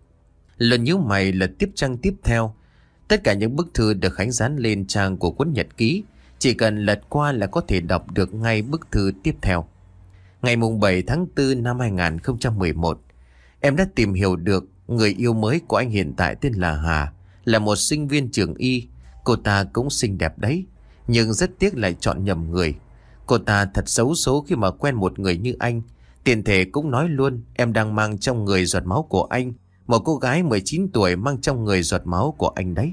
A: Luân nhíu mày lật tiếp trang tiếp theo. Tất cả những bức thư được Khánh dán lên trang của cuốn nhật ký. Chỉ cần lật qua là có thể đọc được ngay bức thư tiếp theo. Ngày mùng bảy tháng tư năm hai nghìn không trăm mười một, em đã tìm hiểu được người yêu mới của anh hiện tại tên là Hà, là một sinh viên trường y. Cô ta cũng xinh đẹp đấy, nhưng rất tiếc lại chọn nhầm người. Cô ta thật xấu số khi mà quen một người như anh. Tiền thể cũng nói luôn, em đang mang trong người giọt máu của anh. Một cô gái mười chín tuổi mang trong người giọt máu của anh đấy.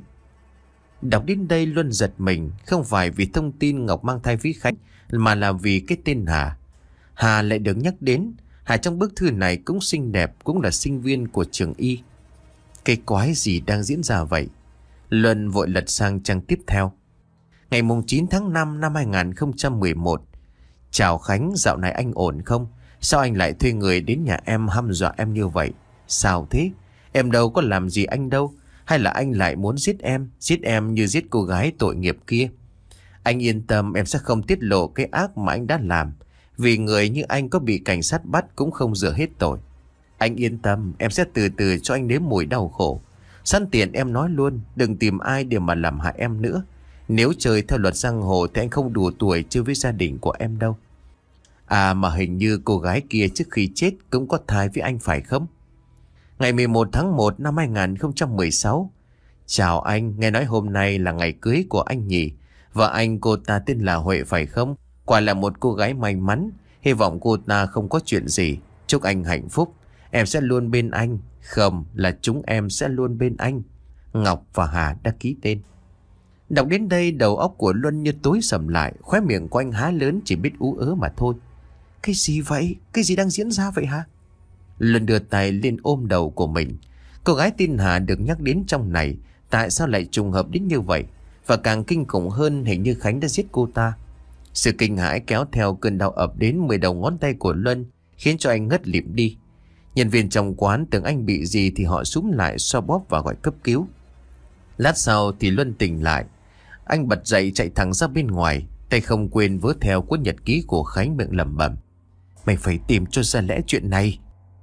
A: Đọc đến đây Luân giật mình, không phải vì thông tin Ngọc mang thai với Khánh, mà là vì cái tên Hà. Hà lại được nhắc đến. Hà trong bức thư này cũng xinh đẹp, cũng là sinh viên của trường y. Cái quái gì đang diễn ra vậy? Luân vội lật sang trang tiếp theo. Ngày chín tháng năm năm hai nghìn không trăm mười một. Chào Khánh, dạo này anh ổn không? Sao anh lại thuê người đến nhà em hăm dọa em như vậy? Sao thế? Em đâu có làm gì anh đâu. Hay là anh lại muốn giết em? Giết em như giết cô gái tội nghiệp kia? Anh yên tâm, em sẽ không tiết lộ cái ác mà anh đã làm. Vì người như anh có bị cảnh sát bắt cũng không rửa hết tội. Anh yên tâm, em sẽ từ từ cho anh nếm mùi đau khổ. Sẵn tiện em nói luôn, đừng tìm ai để mà làm hại em nữa. Nếu chơi theo luật giang hồ thì anh không đủ tuổi chơi với gia đình của em đâu. À mà hình như cô gái kia trước khi chết cũng có thai với anh phải không? Ngày mười một tháng một năm hai nghìn không trăm mười sáu. Chào anh, nghe nói hôm nay là ngày cưới của anh nhỉ? Vợ anh cô ta tên là Huệ phải không? Quả là một cô gái may mắn. Hy vọng cô ta không có chuyện gì. Chúc anh hạnh phúc. Em sẽ luôn bên anh. Không, là chúng em sẽ luôn bên anh. Ngọc và Hà đã ký tên. Đọc đến đây đầu óc của Luân như tối sầm lại. Khóe miệng của anh há lớn chỉ biết ú ớ mà thôi. Cái gì vậy? Cái gì đang diễn ra vậy hả? Luân đưa tay lên ôm đầu của mình. Cô gái tên Hà được nhắc đến trong này. Tại sao lại trùng hợp đến như vậy? Và càng kinh khủng hơn, hình như Khánh đã giết cô ta. Sự kinh hãi kéo theo cơn đau ập đến mười đầu ngón tay của Luân, khiến cho anh ngất lịm đi. Nhân viên trong quán tưởng anh bị gì thì họ xúm lại xoa bóp và gọi cấp cứu. Lát sau thì Luân tỉnh lại. Anh bật dậy chạy thẳng ra bên ngoài, tay không quên vớ theo cuốn nhật ký của Khánh, miệng lẩm bẩm: Mày phải tìm cho ra lẽ chuyện này.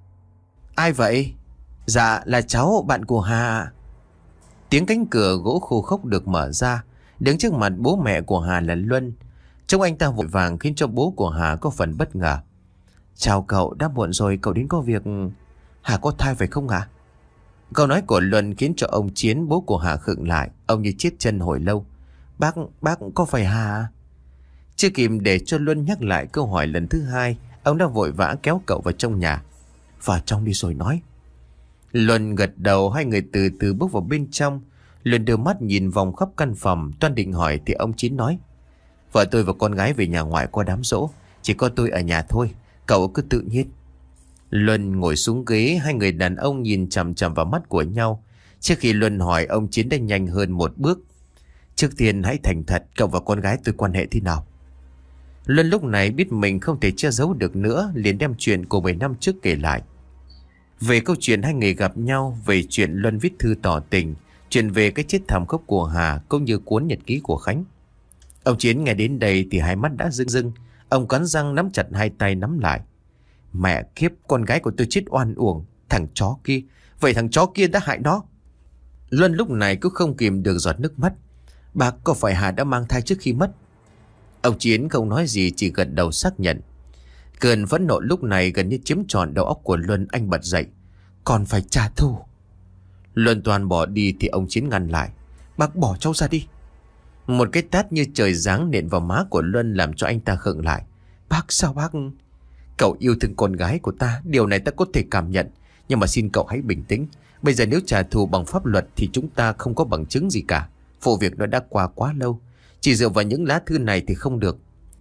A: Ai vậy? Dạ là cháu, bạn của Hà. Tiếng cánh cửa gỗ khô khốc được mở ra. Đứng trước mặt bố mẹ của Hà là Luân. Trông anh ta vội vàng khiến cho bố của Hà có phần bất ngờ. Chào cậu, đã muộn rồi, cậu đến có việc. Hà có thai phải không hả? Câu nói của Luân khiến cho ông Chiến, bố của Hà, khựng lại. Ông như chết chân hồi lâu. Bác, bác có phải Hà? Chưa kịp để cho Luân nhắc lại câu hỏi lần thứ hai, ông đã vội vã kéo cậu vào trong nhà. Vào trong đi rồi nói. Luân gật đầu, hai người từ từ bước vào bên trong. Luân đưa mắt nhìn vòng khắp căn phòng, toan định hỏi thì ông Chiến nói: Vợ tôi và con gái về nhà ngoại qua đám giỗ, chỉ có tôi ở nhà thôi, cậu cứ tự nhiên. Luân ngồi xuống ghế, hai người đàn ông nhìn chằm chằm vào mắt của nhau. Trước khi Luân hỏi, ông Chiến đã nhanh hơn một bước. Trước tiên hãy thành thật, cậu và con gái tôi quan hệ thế nào? Luân lúc này biết mình không thể che giấu được nữa, liền đem chuyện của bảy năm trước kể lại. Về câu chuyện hai người gặp nhau, về chuyện Luân viết thư tỏ tình, chuyện về cái chết thảm khốc của Hà, cũng như cuốn nhật ký của Khánh. Ông Chiến nghe đến đây thì hai mắt đã rưng rưng. Ông cắn răng nắm chặt hai tay nắm lại. Mẹ kiếp, con gái của tôi chết oan uổng. Thằng chó kia, vậy thằng chó kia đã hại nó. Luân lúc này cũng không kìm được giọt nước mắt. Bác, có phải Hà đã mang thai trước khi mất? Ông Chiến không nói gì, chỉ gật đầu xác nhận. Cơn phẫn nộ lúc này gần như chiếm trọn đầu óc của Luân. Anh bật dậy: Còn phải trả thù. Luân toàn bỏ đi thì ông Chiến ngăn lại: Bác bỏ cháu ra đi. Một cái tát như trời giáng nện vào má của Luân làm cho anh ta khựng lại. Bác, sao bác? Cậu yêu thương con gái của ta, điều này ta có thể cảm nhận. Nhưng mà xin cậu hãy bình tĩnh. Bây giờ nếu trả thù bằng pháp luật thì chúng ta không có bằng chứng gì cả. Vụ việc nó đã qua quá lâu. Chỉ dựa vào những lá thư này thì không được.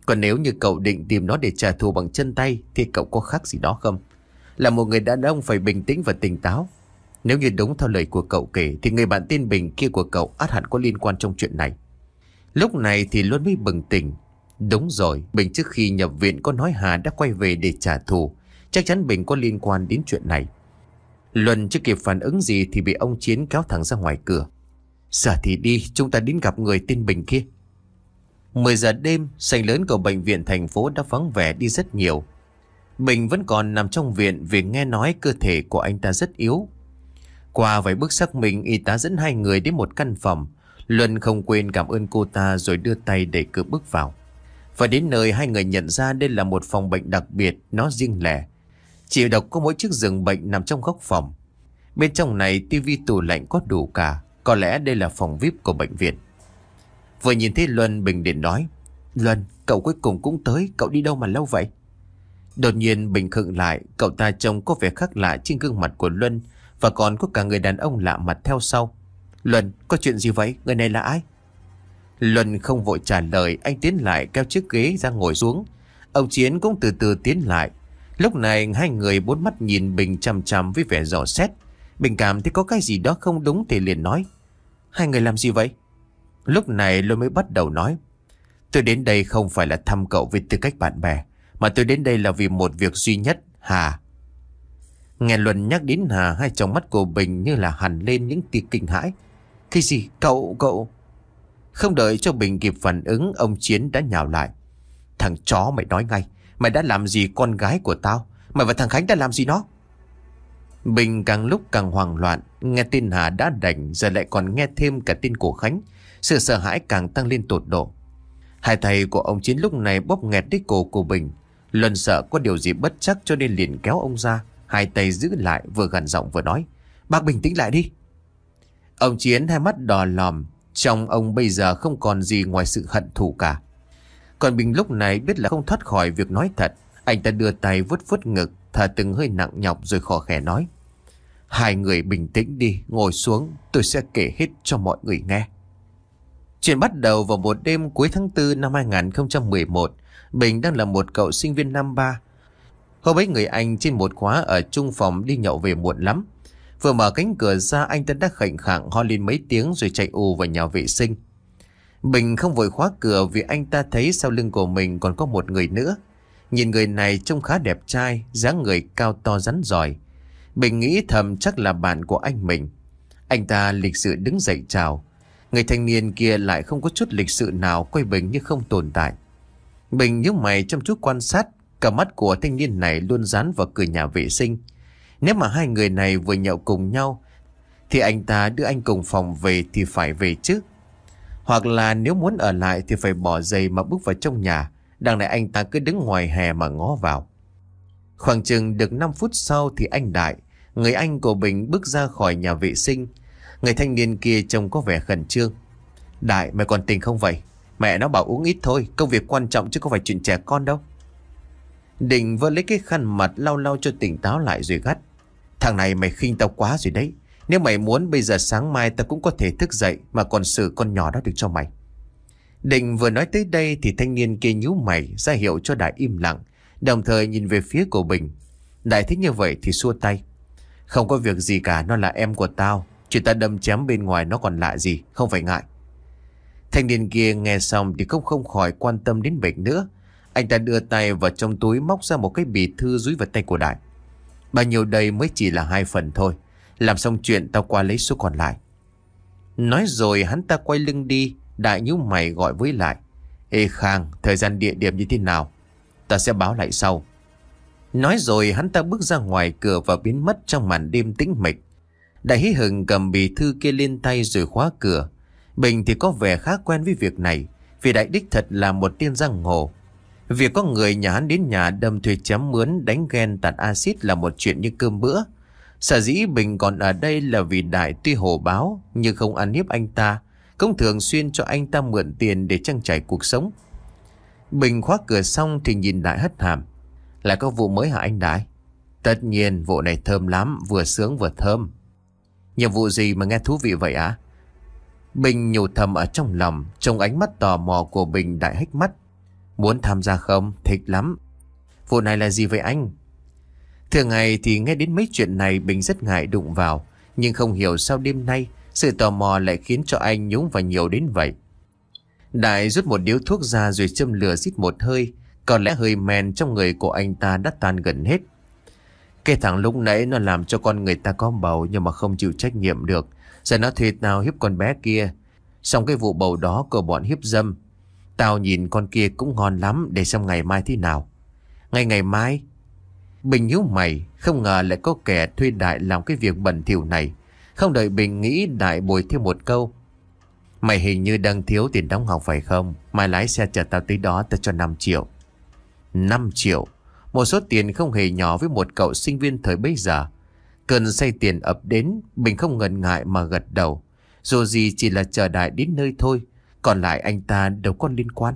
A: Còn nếu như cậu định tìm nó để trả thù bằng chân tay thì cậu có khác gì đó không? Là một người đàn ông phải bình tĩnh và tỉnh táo. Nếu như đúng theo lời của cậu kể thì người bạn tên Bình kia của cậu ắt hẳn có liên quan trong chuyện này. Lúc này thì Luân mới bừng tỉnh. Đúng rồi, Bình trước khi nhập viện có nói Hà đã quay về để trả thù. Chắc chắn Bình có liên quan đến chuyện này. Luân chưa kịp phản ứng gì thì bị ông Chiến kéo thẳng ra ngoài cửa. Giờ thì đi, chúng ta đến gặp người tên Bình kia. Mười giờ đêm, sảnh lớn của bệnh viện thành phố đã vắng vẻ đi rất nhiều. Bình vẫn còn nằm trong viện vì nghe nói cơ thể của anh ta rất yếu. Qua vài bước xác minh, y tá dẫn hai người đến một căn phòng. Luân không quên cảm ơn cô ta rồi đưa tay đẩy cửa bước vào. Và đến nơi hai người nhận ra đây là một phòng bệnh đặc biệt, nó riêng lẻ. Chỉ độc có mỗi chiếc giường bệnh nằm trong góc phòng. Bên trong này tivi tủ lạnh có đủ cả. Có lẽ đây là phòng vi ai pi của bệnh viện. Vừa nhìn thấy Luân, Bình điện nói: Luân, cậu cuối cùng cũng tới, cậu đi đâu mà lâu vậy? Đột nhiên Bình khựng lại, cậu ta trông có vẻ khác lạ trên gương mặt của Luân. Và còn có cả người đàn ông lạ mặt theo sau. Luân, có chuyện gì vậy? Người này là ai? Luân không vội trả lời, anh tiến lại kéo chiếc ghế ra ngồi xuống. Ông Chiến cũng từ từ tiến lại. Lúc này hai người bốn mắt nhìn Bình chằm chằm với vẻ dò xét. Bình cảm thấy có cái gì đó không đúng thì liền nói: Hai người làm gì vậy? Lúc này Luân mới bắt đầu nói: Tôi đến đây không phải là thăm cậu với tư cách bạn bè, mà tôi đến đây là vì một việc duy nhất, Hà. Nghe Luân nhắc đến Hà, hai tròng mắt của Bình như là hằn lên những tia kinh hãi. Cái gì? Cậu, cậu... Không đợi cho Bình kịp phản ứng, ông Chiến đã nhào lại. Thằng chó, mày nói ngay. Mày đã làm gì con gái của tao? Mày và thằng Khánh đã làm gì nó? Bình càng lúc càng hoảng loạn. Nghe tin Hà đã đành, giờ lại còn nghe thêm cả tin của Khánh. Sự sợ hãi càng tăng lên tột độ. Hai tay của ông Chiến lúc này bóp nghẹt đích cổ của Bình. Luân sợ có điều gì bất chắc cho nên liền kéo ông ra. Hai tay giữ lại, vừa gằn giọng vừa nói: Bác bình tĩnh lại đi. Ông Chiến hai mắt đỏ lòm. Trong ông bây giờ không còn gì ngoài sự hận thù cả. Còn Bình lúc này biết là không thoát khỏi việc nói thật. Anh ta đưa tay vuốt vuốt ngực, thở từng hơi nặng nhọc rồi khò khè nói: Hai người bình tĩnh đi, ngồi xuống, tôi sẽ kể hết cho mọi người nghe. Chuyện bắt đầu vào một đêm cuối tháng tư năm hai nghìn không trăm mười một. Bình đang là một cậu sinh viên năm ba. Hôm ấy người anh trên một khóa ở chung phòng đi nhậu về muộn lắm. Vừa mở cánh cửa ra, anh ta đã khệnh khạng ho lên mấy tiếng rồi chạy ù vào nhà vệ sinh. Bình không vội khóa cửa vì anh ta thấy sau lưng của mình còn có một người nữa. Nhìn người này trông khá đẹp trai, dáng người cao to rắn rỏi. Bình nghĩ thầm chắc là bạn của anh mình. Anh ta lịch sự đứng dậy chào. Người thanh niên kia lại không có chút lịch sự nào, coi Bình như không tồn tại. Bình nhíu mày chăm chút quan sát. Cả mắt của thanh niên này luôn dán vào cửa nhà vệ sinh. Nếu mà hai người này vừa nhậu cùng nhau thì anh ta đưa anh cùng phòng về thì phải về chứ. Hoặc là nếu muốn ở lại thì phải bỏ giày mà bước vào trong nhà. Đằng này anh ta cứ đứng ngoài hè mà ngó vào. Khoảng chừng được năm phút sau thì anh Đại, người anh của Bình, bước ra khỏi nhà vệ sinh. Người thanh niên kia trông có vẻ khẩn trương. Đại, mày còn tỉnh không vậy? Mẹ nó bảo uống ít thôi, công việc quan trọng chứ không phải chuyện trẻ con đâu. Định vơ lấy cái khăn mặt lau lau cho tỉnh táo lại rồi gắt: Thằng này mày khinh tao quá rồi đấy. Nếu mày muốn bây giờ sáng mai tao cũng có thể thức dậy mà còn xử con nhỏ đó được cho mày. Định vừa nói tới đây thì thanh niên kia nhíu mày ra hiệu cho Đại im lặng, đồng thời nhìn về phía của Bình. Đại thích như vậy thì xua tay: Không có việc gì cả, nó là em của tao. Chuyện ta đâm chém bên ngoài nó còn lạ gì, không phải ngại. Thanh niên kia nghe xong thì không không khỏi quan tâm đến Bình nữa. Anh ta đưa tay vào trong túi móc ra một cái bì thư dúi vào tay của Đại. Bao nhiêu đây mới chỉ là hai phần thôi. Làm xong chuyện tao qua lấy số còn lại. Nói rồi hắn ta quay lưng đi. Đại nhíu mày gọi với lại: Ê Khang, thời gian địa điểm như thế nào? Ta sẽ báo lại sau. Nói rồi hắn ta bước ra ngoài cửa và biến mất trong màn đêm tĩnh mịch. Đại hí hửng cầm bì thư kia lên tay rồi khóa cửa. Bình thì có vẻ khá quen với việc này, vì Đại đích thật là một tên giang hồ. Việc có người nhà hắn đến nhà đâm thuê chém mướn, đánh ghen, tạt axit là một chuyện như cơm bữa. Sở dĩ Bình còn ở đây là vì Đại tuy hổ báo nhưng không ăn hiếp anh ta, cũng thường xuyên cho anh ta mượn tiền để trang trải cuộc sống. Bình khóa cửa xong thì nhìn Đại hất hàm: Lại có vụ mới hả anh Đại? Tất nhiên, vụ này thơm lắm, vừa sướng vừa thơm. Nhiệm vụ gì mà nghe thú vị vậy ạ? À? Bình nhủ thầm ở trong lòng, trong ánh mắt tò mò của Bình. Đại hách mắt: Muốn tham gia không? Thích lắm. Vụ này là gì vậy anh? Thường ngày thì nghe đến mấy chuyện này Bình rất ngại đụng vào. Nhưng không hiểu sao đêm nay sự tò mò lại khiến cho anh nhúng vào nhiều đến vậy. Đại rút một điếu thuốc ra rồi châm lửa rít một hơi. Còn lẽ hơi men trong người của anh ta đã tan gần hết. Cái thằng lúc nãy nó làm cho con người ta có bầu nhưng mà không chịu trách nhiệm được. Giờ nó thuê tao hiếp con bé kia. Xong cái vụ bầu đó của bọn hiếp dâm. Tao nhìn con kia cũng ngon lắm, để xem ngày mai thế nào. Ngày ngày mai? Bình nhíu mày, không ngờ lại có kẻ thuê Đại làm cái việc bẩn thỉu này. Không đợi Bình nghĩ, Đại bồi thêm một câu. Mày hình như đang thiếu tiền đóng học phải không? Mai lái xe chở tao tới đó, tao cho năm triệu. năm triệu? Một số tiền không hề nhỏ với một cậu sinh viên thời bấy giờ. Cơn say tiền ập đến, Bình không ngần ngại mà gật đầu. Dù gì chỉ là chờ Đại đến nơi thôi, còn lại anh ta đâu có liên quan.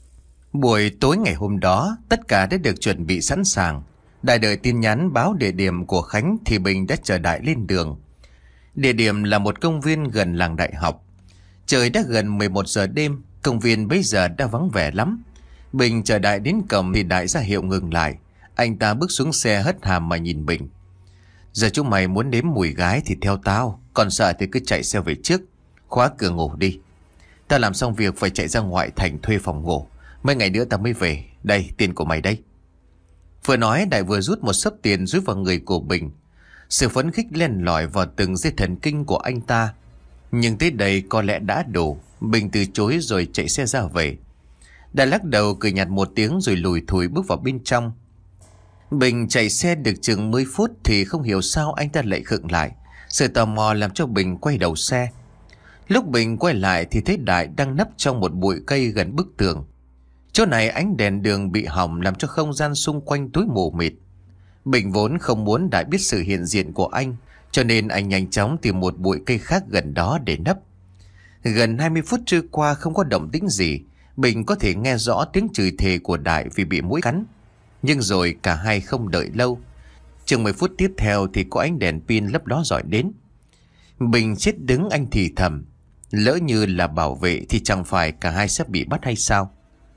A: Buổi tối ngày hôm đó, tất cả đã được chuẩn bị sẵn sàng. Đại đợi tin nhắn báo địa điểm của Khánh thì Bình đã chờ Đại lên đường. Địa điểm là một công viên gần làng đại học. Trời đã gần mười một giờ đêm, công viên bây giờ đã vắng vẻ lắm. Bình chờ Đại đến cổng thì Đại ra hiệu ngừng lại. Anh ta bước xuống xe hất hàm mà nhìn Bình. Giờ chúng mày muốn nếm mùi gái thì theo tao, còn sợ thì cứ chạy xe về trước. Khóa cửa ngủ đi. Tao làm xong việc phải chạy ra ngoại thành thuê phòng ngủ. Mấy ngày nữa tao mới về. Đây, tiền của mày đây. Vừa nói Đại vừa rút một xấp tiền rúi vào người của Bình. Sự phấn khích len lỏi vào từng dây thần kinh của anh ta. Nhưng tới đây có lẽ đã đủ. Bình từ chối rồi chạy xe ra về. Đại lắc đầu cười nhạt một tiếng rồi lùi thủi bước vào bên trong. Bình chạy xe được chừng mười phút thì không hiểu sao anh ta lại khựng lại. Sự tò mò làm cho Bình quay đầu xe. Lúc Bình quay lại thì thấy Đại đang nấp trong một bụi cây gần bức tường. Chỗ này ánh đèn đường bị hỏng làm cho không gian xung quanh tối mù mịt. Bình vốn không muốn Đại biết sự hiện diện của anh, cho nên anh nhanh chóng tìm một bụi cây khác gần đó để nấp. Gần hai mươi phút trôi qua không có động tĩnh gì. Bình có thể nghe rõ tiếng chửi thề của Đại vì bị muỗi cắn. Nhưng rồi cả hai không đợi lâu. Chừng mười phút tiếp theo thì có ánh đèn pin lấp ló rọi đến. Bình chết đứng anh thì thầm. Lỡ như là bảo vệ thì chẳng phải cả hai sẽ bị bắt hay sao?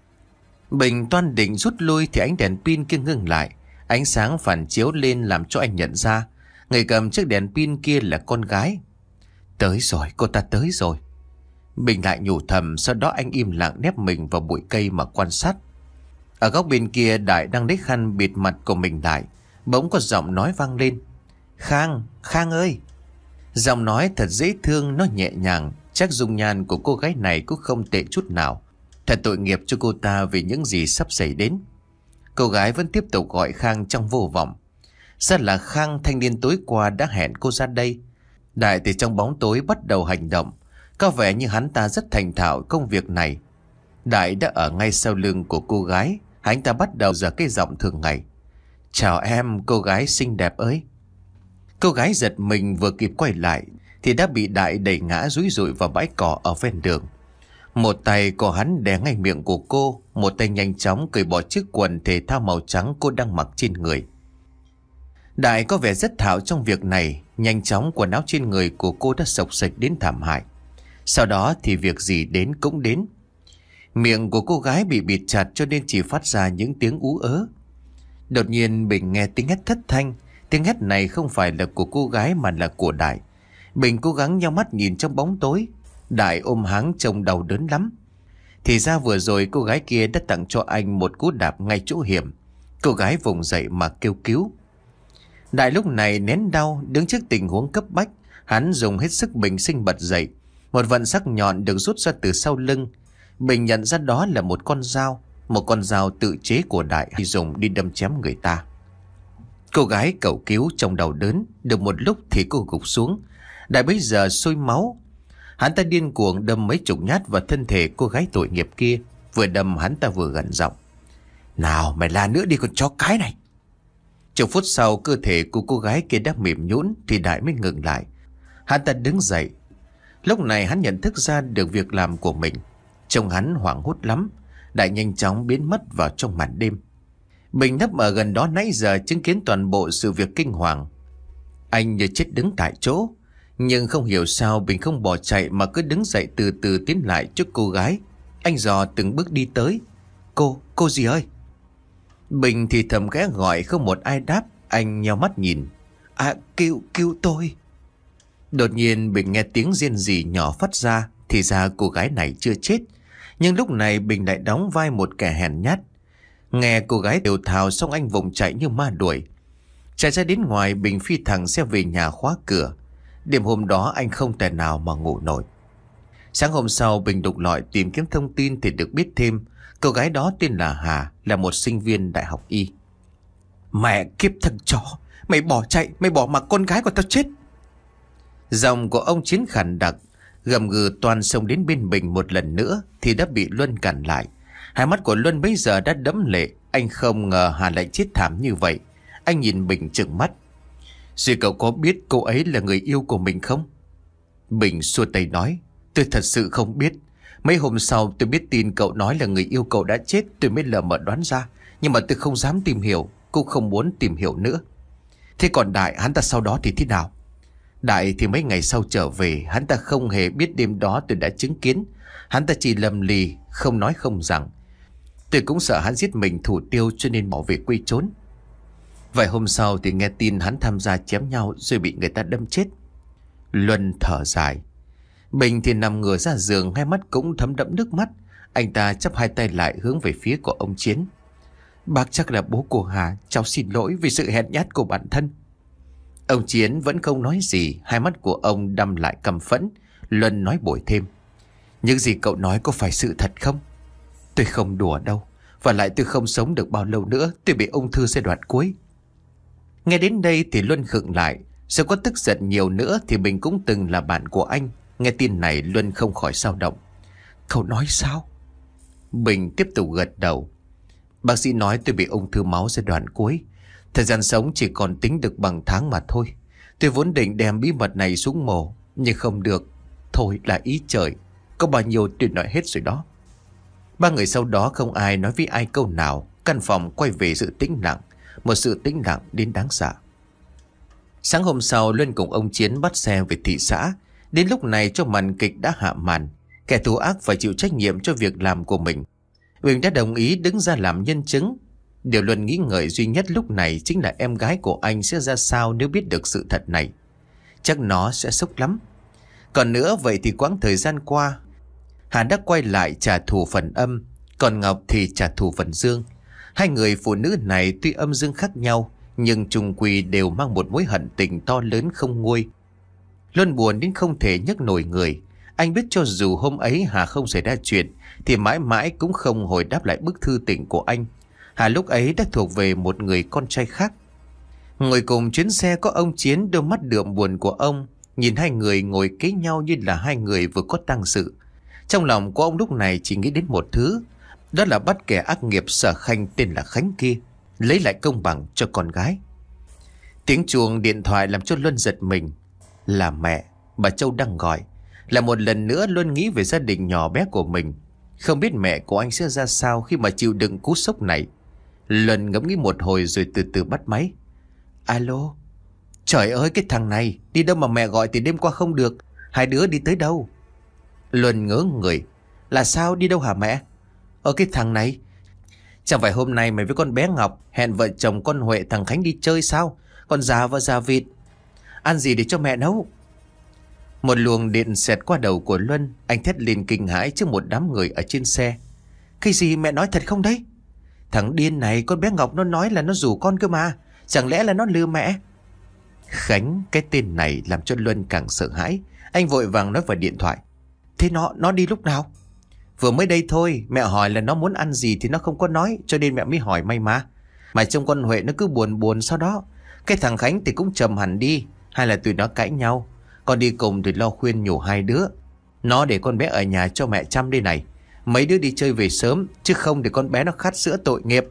A: Bình toan định rút lui thì ánh đèn pin kia ngưng lại. Ánh sáng phản chiếu lên làm cho anh nhận ra người cầm chiếc đèn pin kia là con gái. Tới rồi, cô ta tới rồi. Bình lại nhủ thầm, sau đó anh im lặng nép mình vào bụi cây mà quan sát. Ở góc bên kia Đại đang lấy khăn bịt mặt của mình lại. Bỗng có giọng nói vang lên. Khang, Khang ơi. Giọng nói thật dễ thương, nó nhẹ nhàng. Chắc dung nhan của cô gái này cũng không tệ chút nào. Thật tội nghiệp cho cô ta vì những gì sắp xảy đến. Cô gái vẫn tiếp tục gọi Khang trong vô vọng. Sao là Khang, thanh niên tối qua đã hẹn cô ra đây? Đại từ trong bóng tối bắt đầu hành động. Có vẻ như hắn ta rất thành thạo công việc này. Đại đã ở ngay sau lưng của cô gái. Hắn ta bắt đầu giở cái giọng thường ngày. Chào em, cô gái xinh đẹp ơi. Cô gái giật mình vừa kịp quay lại thì đã bị Đại đẩy ngã rúi rụi vào bãi cỏ ở ven đường. Một tay của hắn đè ngay miệng của cô, một tay nhanh chóng cởi bỏ chiếc quần thể thao màu trắng cô đang mặc trên người. Đại có vẻ rất thạo trong việc này. Nhanh chóng quần áo trên người của cô đã xộc xệch đến thảm hại. Sau đó thì việc gì đến cũng đến. Miệng của cô gái bị bịt chặt cho nên chỉ phát ra những tiếng ú ớ. Đột nhiên Bình nghe tiếng hét thất thanh. Tiếng hét này không phải là của cô gái mà là của Đại. Bình cố gắng nhắm mắt nhìn trong bóng tối. Đại ôm háng trông đau đớn lắm. Thì ra vừa rồi cô gái kia đã tặng cho anh một cú đạp ngay chỗ hiểm. Cô gái vùng dậy mà kêu cứu. Đại lúc này nén đau đứng trước tình huống cấp bách. Hắn dùng hết sức bình sinh bật dậy. Một vận sắc nhọn được rút ra từ sau lưng. Bình nhận ra đó là một con dao. Một con dao tự chế của Đại hay dùng đi đâm chém người ta. Cô gái cầu cứu trong đầu đớn. Được một lúc thì cô gục xuống. Đại bây giờ sôi máu. Hắn ta điên cuồng đâm mấy chục nhát vào thân thể cô gái tội nghiệp kia. Vừa đâm hắn ta vừa gằn giọng. Nào mày la nữa đi con chó cái này. Chục phút sau cơ thể của cô gái kia đã mềm nhũn thì Đại mới ngừng lại. Hắn ta đứng dậy. Lúc này hắn nhận thức ra được việc làm của mình. Trông hắn hoảng hốt lắm. Đại nhanh chóng biến mất vào trong màn đêm. Bình nấp ở gần đó nãy giờ chứng kiến toàn bộ sự việc kinh hoàng. Anh như chết đứng tại chỗ. Nhưng không hiểu sao Bình không bỏ chạy mà cứ đứng dậy từ từ tiến lại trước cô gái. Anh dò từng bước đi tới. Cô, cô gì ơi? Bình thì thầm ghé gọi, không một ai đáp. Anh nheo mắt nhìn. À, cứu, cứu tôi. Đột nhiên Bình nghe tiếng rên rỉ nhỏ phát ra. Thì ra cô gái này chưa chết. Nhưng lúc này Bình lại đóng vai một kẻ hèn nhát. Nghe cô gái đều thào xong anh vùng chạy như ma đuổi. Chạy ra đến ngoài, Bình phi thẳng xe về nhà khóa cửa. Đêm hôm đó anh không thể nào mà ngủ nổi. Sáng hôm sau Bình đục lọi tìm kiếm thông tin thì được biết thêm cô gái đó tên là Hà, là một sinh viên đại học y. Mẹ kiếp thằng chó, mày bỏ chạy, mày bỏ mặc con gái của tao chết. Giọng của ông Chiến khàn đặc, gầm gừ toàn xông đến bên Bình một lần nữa thì đã bị Luân cản lại. Hai mắt của Luân bây giờ đã đẫm lệ. Anh không ngờ Hà lại chết thảm như vậy. Anh nhìn Bình trừng mắt. Rồi cậu có biết cô ấy là người yêu của mình không? Bình xua tay nói. Tôi thật sự không biết. Mấy hôm sau tôi biết tin cậu nói là người yêu cậu đã chết, tôi mới lờ mờ đoán ra. Nhưng mà tôi không dám tìm hiểu, cũng không muốn tìm hiểu nữa. Thế còn Đại, hắn ta sau đó thì thế nào? Đại thì mấy ngày sau trở về, hắn ta không hề biết đêm đó tôi đã chứng kiến. Hắn ta chỉ lầm lì, không nói không rằng. Tôi cũng sợ hắn giết mình thủ tiêu cho nên bỏ về quê trốn. Vài hôm sau thì nghe tin hắn tham gia chém nhau rồi bị người ta đâm chết. Luân thở dài. Bình thì nằm ngửa ra giường, hai mắt cũng thấm đẫm nước mắt. Anh ta chắp hai tay lại hướng về phía của ông Chiến. Bác chắc là bố của Hà, cháu xin lỗi vì sự hèn nhát của bản thân. Ông Chiến vẫn không nói gì, hai mắt của ông đăm lại căm phẫn. Luân nói bổ thêm. Những gì cậu nói có phải sự thật không? Tôi không đùa đâu. Và lại tôi không sống được bao lâu nữa, tôi bị ung thư giai đoạn cuối. Nghe đến đây thì Luân khựng lại. Nếu có tức giận nhiều nữa thì mình cũng từng là bạn của anh. Nghe tin này Luân không khỏi dao động. Cậu nói sao? Bình tiếp tục gật đầu. Bác sĩ nói tôi bị ung thư máu giai đoạn cuối. Thời gian sống chỉ còn tính được bằng tháng mà thôi. Tôi vốn định đem bí mật này xuống mồ, nhưng không được. Thôi là ý trời. Có bao nhiêu tôi nói hết rồi đó. Ba người sau đó không ai nói với ai câu nào. Căn phòng quay về sự tĩnh lặng. Một sự tĩnh lặng đến đáng sợ. Sáng hôm sau Luân cùng ông Chiến bắt xe về thị xã. Đến lúc này cho màn kịch đã hạ màn. Kẻ thù ác phải chịu trách nhiệm cho việc làm của mình. Bình đã đồng ý đứng ra làm nhân chứng. Điều Luân nghĩ ngợi duy nhất lúc này chính là em gái của anh sẽ ra sao nếu biết được sự thật này. Chắc nó sẽ sốc lắm. Còn nữa vậy thì quãng thời gian qua Hà đã quay lại trả thù phần âm, còn Ngọc thì trả thù phần dương. Hai người phụ nữ này tuy âm dương khác nhau, nhưng chung quy đều mang một mối hận tình to lớn không nguôi. Luân buồn đến không thể nhấc nổi người. Anh biết cho dù hôm ấy Hà không xảy ra chuyện thì mãi mãi cũng không hồi đáp lại bức thư tình của anh. Hà lúc ấy đã thuộc về một người con trai khác. Ngồi cùng chuyến xe có ông Chiến, đôi mắt đượm buồn của ông nhìn hai người ngồi kế nhau như là hai người vừa có tang sự. Trong lòng của ông lúc này chỉ nghĩ đến một thứ, đó là bắt kẻ ác nghiệp Sở Khanh tên là Khánh kia lấy lại công bằng cho con gái. Tiếng chuông điện thoại làm cho Luân giật mình. Là mẹ, bà Châu đang gọi. Là một lần nữa Luân nghĩ về gia đình nhỏ bé của mình. Không biết mẹ của anh sẽ ra sao khi mà chịu đựng cú sốc này. Luân ngẫm nghĩ một hồi rồi từ từ bắt máy. Alo. Trời ơi, cái thằng này đi đâu mà mẹ gọi thì đêm qua không được. Hai đứa đi tới đâu? Luân ngớ người. Là sao, đi đâu hả mẹ? Ở cái thằng này. Chẳng phải hôm nay mày với con bé Ngọc hẹn vợ chồng con Huệ thằng Khánh đi chơi sao? Con già và già vịt. Ăn gì để cho mẹ nấu? Một luồng điện xẹt qua đầu của Luân. Anh thét lên kinh hãi trước một đám người ở trên xe. Cái gì, mẹ nói thật không đấy? Thằng điên này, con bé Ngọc nó nói là nó rủ con cơ mà. Chẳng lẽ là nó lừa mẹ? Khánh, cái tên này làm cho Luân càng sợ hãi. Anh vội vàng nói vào điện thoại. Thế nó, nó đi lúc nào? Vừa mới đây thôi. Mẹ hỏi là nó muốn ăn gì thì nó không có nói, cho nên mẹ mới hỏi may mà. Mà trông con Huệ nó cứ buồn buồn sau đó. Cái thằng Khánh thì cũng trầm hẳn đi. Hay là tụi nó cãi nhau. Con đi cùng thì lo khuyên nhủ hai đứa. Nó để con bé ở nhà cho mẹ chăm đây này. Mấy đứa đi chơi về sớm, chứ không để con bé nó khát sữa tội nghiệp.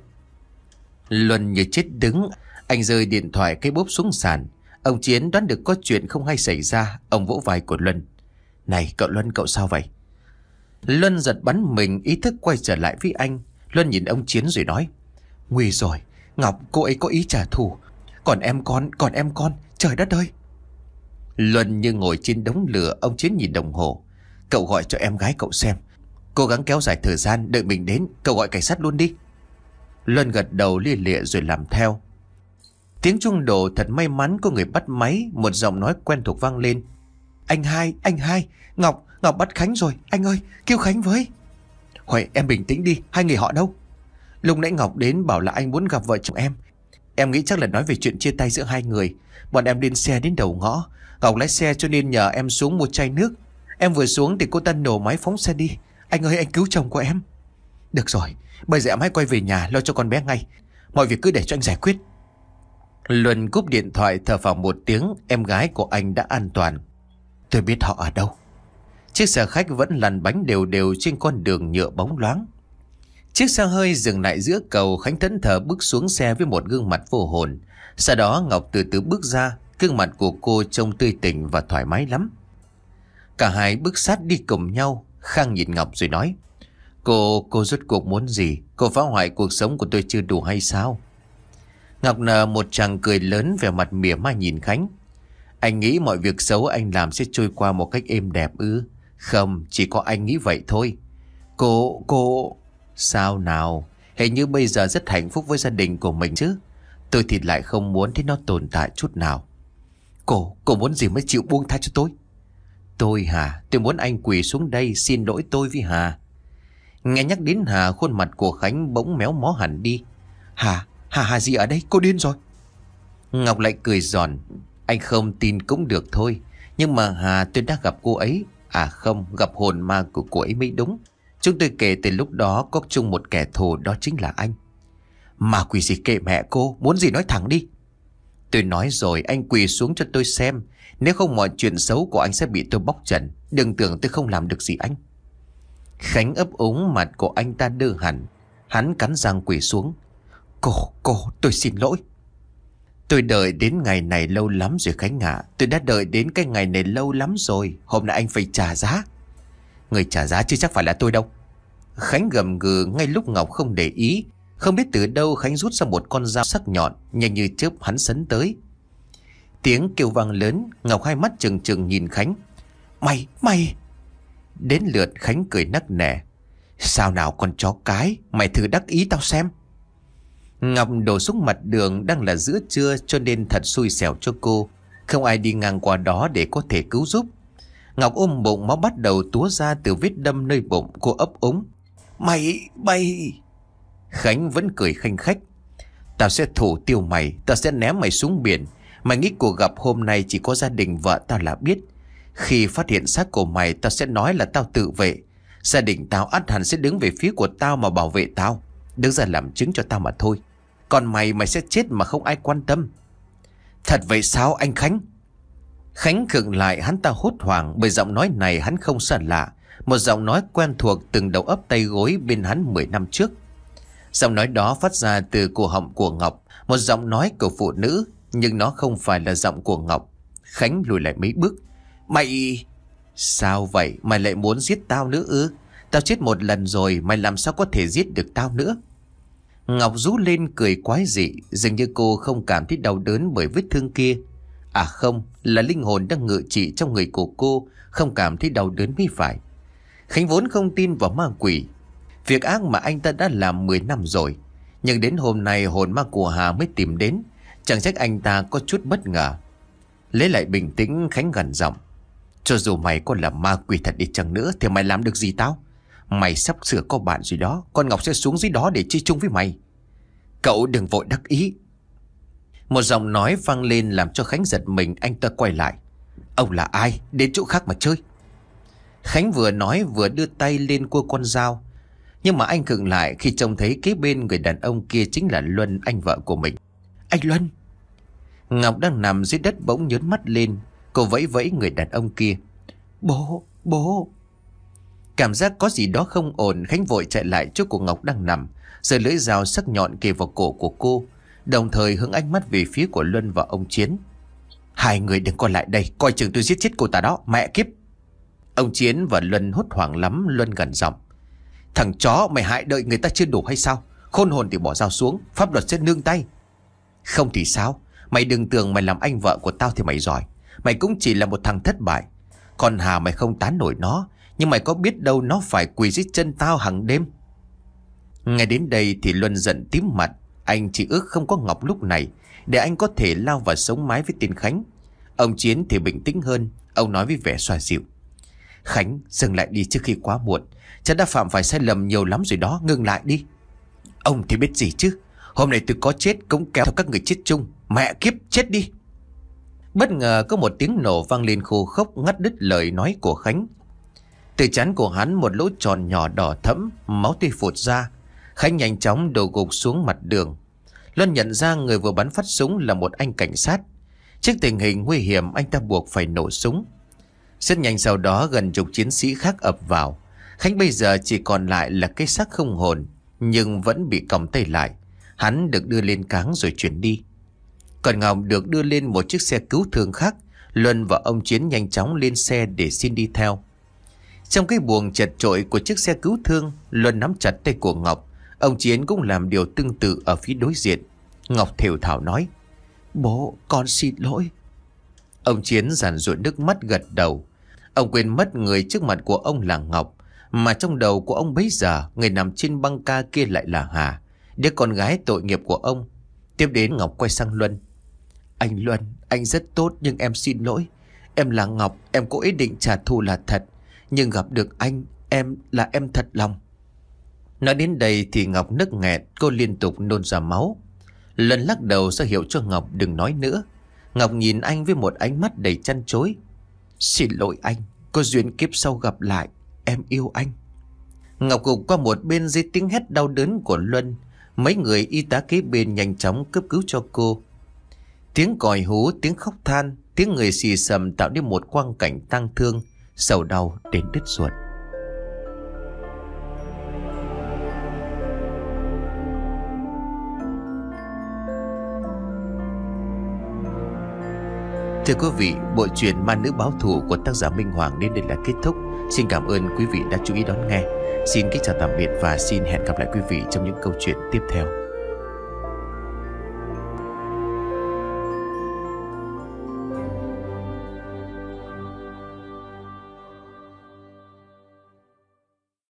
A: Luân như chết đứng. Anh rơi điện thoại cái bốp xuống sàn. Ông Chiến đoán được có chuyện không hay xảy ra. Ông vỗ vai của Luân. Này cậu Luân, cậu sao vậy? Luân giật bắn mình, ý thức quay trở lại với anh. Luân nhìn ông Chiến rồi nói. Nguy rồi, Ngọc cô ấy có ý trả thù. Còn em con, còn em con, trời đất ơi. Luân như ngồi trên đống lửa. Ông Chiến nhìn đồng hồ. Cậu gọi cho em gái cậu xem. Cố gắng kéo dài thời gian, đợi mình đến, cậu gọi cảnh sát luôn đi. Luân gật đầu lia lịa rồi làm theo. Tiếng chuông đổ thật may mắn có người bắt máy. Một giọng nói quen thuộc vang lên. Anh hai, anh hai, Ngọc, Ngọc bắt Khánh rồi. Anh ơi, kêu Khánh với. Huệ, em bình tĩnh đi, hai người họ đâu? Lúc nãy Ngọc đến bảo là anh muốn gặp vợ chồng em. Em nghĩ chắc là nói về chuyện chia tay giữa hai người. Bọn em lên xe đến đầu ngõ. Ngọc lái xe cho nên nhờ em xuống mua chai nước. Em vừa xuống thì cô ta nổ máy phóng xe đi. Anh ơi, anh cứu chồng của em. Được rồi, bây giờ em hãy quay về nhà lo cho con bé ngay. Mọi việc cứ để cho anh giải quyết. Luân cúp điện thoại thở phào một tiếng. Em gái của anh đã an toàn. Tôi biết họ ở đâu. Chiếc xe khách vẫn lăn bánh đều đều trên con đường nhựa bóng loáng. Chiếc xe hơi dừng lại giữa cầu. Khánh thẫn thờ bước xuống xe với một gương mặt vô hồn. Sau đó Ngọc từ từ bước ra. Gương mặt của cô trông tươi tỉnh và thoải mái lắm. Cả hai bước sát đi cùng nhau. Khang nhìn Ngọc rồi nói. Cô, cô rốt cuộc muốn gì? Cô phá hoại cuộc sống của tôi chưa đủ hay sao? Ngọc nở một tràng cười lớn, vẻ mặt mỉa mai nhìn Khánh. Anh nghĩ mọi việc xấu anh làm sẽ trôi qua một cách êm đẹp ư? Không, chỉ có anh nghĩ vậy thôi. Cô, cô... Sao nào? Hình như bây giờ rất hạnh phúc với gia đình của mình chứ. Tôi thì lại không muốn thấy nó tồn tại chút nào. Cô, cô muốn gì mới chịu buông tha cho tôi? Tôi hả? Tôi muốn anh quỳ xuống đây xin lỗi tôi với Hà. Nghe nhắc đến Hà, khuôn mặt của Khánh bỗng méo mó hẳn đi. Hà, Hà Hà gì ở đây? Cô điên rồi. Ngọc lại cười giòn. Anh không tin cũng được thôi. Nhưng mà Hà, tôi đã gặp cô ấy. À không, gặp hồn ma của cô ấy mới đúng. Chúng tôi kể từ lúc đó có chung một kẻ thù, đó chính là anh. Mà quỷ gì kệ mẹ cô, muốn gì nói thẳng đi. Tôi nói rồi, anh quỳ xuống cho tôi xem. Nếu không mọi chuyện xấu của anh sẽ bị tôi bóc trần. Đừng tưởng tôi không làm được gì anh. Khánh ấp úng, mặt của anh ta đơ hẳn. Hắn cắn răng quỳ xuống. Cô, cô, tôi xin lỗi. Tôi đợi đến ngày này lâu lắm rồi Khánh ạ. Tôi đã đợi đến cái ngày này lâu lắm rồi. Hôm nay anh phải trả giá. Người trả giá chứ chắc phải là tôi đâu. Khánh gầm gừ ngay lúc Ngọc không để ý. Không biết từ đâu Khánh rút ra một con dao sắc nhọn. Nhanh như chớp hắn sấn tới. Tiếng kêu vang lớn. Ngọc hai mắt trừng trừng nhìn Khánh. Mày, mày. Đến lượt Khánh cười nắc nẻ. Sao nào con chó cái, mày thử đắc ý tao xem. Ngọc đổ xuống mặt đường, đang là giữa trưa cho nên thật xui xẻo cho cô. Không ai đi ngang qua đó để có thể cứu giúp. Ngọc ôm bụng, máu bắt đầu túa ra từ vết đâm nơi bụng. Cô ấp úng. Mày, mày. Khánh vẫn cười khanh khách. Tao sẽ thủ tiêu mày, tao sẽ ném mày xuống biển. Mày nghĩ cuộc gặp hôm nay chỉ có gia đình vợ tao là biết. Khi phát hiện xác của mày, tao sẽ nói là tao tự vệ. Gia đình tao ắt hẳn sẽ đứng về phía của tao mà bảo vệ tao. Đứng ra làm chứng cho tao mà thôi. Còn mày, mày sẽ chết mà không ai quan tâm. Thật vậy sao anh Khánh? Khánh khựng lại, hắn ta hốt hoảng bởi giọng nói này hắn không xa lạ. Một giọng nói quen thuộc từng đầu ấp tay gối bên hắn mười năm trước. Giọng nói đó phát ra từ cổ họng của Ngọc. Một giọng nói của phụ nữ. Nhưng nó không phải là giọng của Ngọc. Khánh lùi lại mấy bước. Mày... Sao vậy? Mày lại muốn giết tao nữa ư? Tao chết một lần rồi, mày làm sao có thể giết được tao nữa? Ngọc rú lên cười quái dị. Dường như cô không cảm thấy đau đớn bởi vết thương kia. À không, là linh hồn đang ngự trị trong người của cô, không cảm thấy đau đớn mới phải. Khánh vốn không tin vào ma quỷ. Việc ác mà anh ta đã làm mười năm rồi. Nhưng đến hôm nay hồn ma của Hà mới tìm đến. Chẳng trách anh ta có chút bất ngờ. Lấy lại bình tĩnh, Khánh gằn giọng. Cho dù mày có là ma quỷ thật đi chăng nữa thì mày làm được gì tao? Mày sắp sửa có bạn rồi đó. Con Ngọc sẽ xuống dưới đó để chơi chung với mày. Cậu đừng vội đắc ý. Một giọng nói vang lên làm cho Khánh giật mình. Anh ta quay lại. Ông là ai? Đến chỗ khác mà chơi. Khánh vừa nói vừa đưa tay lên cua con dao. Nhưng mà anh khựng lại khi trông thấy kế bên người đàn ông kia chính là Luân, anh vợ của mình. Anh Luân. Ngọc đang nằm dưới đất bỗng nhớn mắt lên. Cô vẫy vẫy người đàn ông kia. Bố, bố. Cảm giác có gì đó không ổn, Khánh vội chạy lại chỗ của Ngọc đang nằm, giơ lưỡi dao sắc nhọn kề vào cổ của cô, đồng thời hướng ánh mắt về phía của Luân và ông Chiến. Hai người đừng coi lại đây, coi chừng tôi giết chết cô ta đó, mẹ kiếp. Ông Chiến và Luân hốt hoảng lắm. Luân gần giọng. Thằng chó, mày hại đợi người ta chưa đủ hay sao? Khôn hồn thì bỏ dao xuống, pháp luật sẽ nương tay. Không thì sao? Mày đừng tưởng mày làm anh vợ của tao thì mày giỏi. Mày cũng chỉ là một thằng thất bại. Còn Hà mày không tán nổi nó. Nhưng mày có biết đâu nó phải quỳ dưới chân tao hàng đêm. Ngay đến đây thì Luân giận tím mặt. Anh chỉ ước không có Ngọc lúc này, để anh có thể lao vào sống mái với tên Khánh. Ông Chiến thì bình tĩnh hơn. Ông nói với vẻ xoa dịu: Khánh, dừng lại đi trước khi quá muộn. Cha đã phạm phải sai lầm nhiều lắm rồi đó, ngừng lại đi. Ông thì biết gì chứ. Hôm nay tôi có chết cũng kéo theo các người chết chung. Mẹ kiếp, chết đi. Bất ngờ có một tiếng nổ vang lên khô khốc, ngắt đứt lời nói của Khánh. Từ trán của hắn một lỗ tròn nhỏ đỏ thẫm, máu tươi phụt ra. Khánh nhanh chóng đổ gục xuống mặt đường. Luân nhận ra người vừa bắn phát súng là một anh cảnh sát. Trước tình hình nguy hiểm, anh ta buộc phải nổ súng. Rất nhanh sau đó gần chục chiến sĩ khác ập vào. Khánh bây giờ chỉ còn lại là cái xác không hồn, nhưng vẫn bị còng tay lại. Hắn được đưa lên cáng rồi chuyển đi. Còn Ngọc được đưa lên một chiếc xe cứu thương khác. Luân và ông Chiến nhanh chóng lên xe để xin đi theo. Trong cái buồng chật chội của chiếc xe cứu thương, Luân nắm chặt tay của Ngọc. Ông Chiến cũng làm điều tương tự ở phía đối diện. Ngọc thều thào nói: Bố, con xin lỗi. Ông Chiến giàn ruộng nước mắt gật đầu. Ông quên mất người trước mặt của ông là Ngọc, mà trong đầu của ông bấy giờ người nằm trên băng ca kia lại là Hà, đứa con gái tội nghiệp của ông. Tiếp đến Ngọc quay sang Luân: Anh Luân, anh rất tốt nhưng em xin lỗi. Em là Ngọc, em có ý định trả thù là thật, nhưng gặp được anh, em là em thật lòng. Nói đến đây thì Ngọc nức nghẹn, cô liên tục nôn ra máu. Luân lắc đầu ra hiệu cho Ngọc đừng nói nữa. Ngọc nhìn anh với một ánh mắt đầy chăn chối. Xin lỗi anh, có duyên kiếp sau gặp lại, em yêu anh. Ngọc gục qua một bên dưới tiếng hét đau đớn của Luân. Mấy người y tá kế bên nhanh chóng cấp cứu cho cô. Tiếng còi hú, tiếng khóc than, tiếng người xì xầm tạo nên một quang cảnh tang thương, sầu đau đến đứt ruột. Thưa quý vị, bộ truyện Ma Nữ Báo Thù của tác giả Minh Hoàng đến đây là kết thúc. Xin cảm ơn quý vị đã chú ý đón nghe. Xin kính chào tạm biệt và xin hẹn gặp lại quý vị trong những câu chuyện tiếp theo.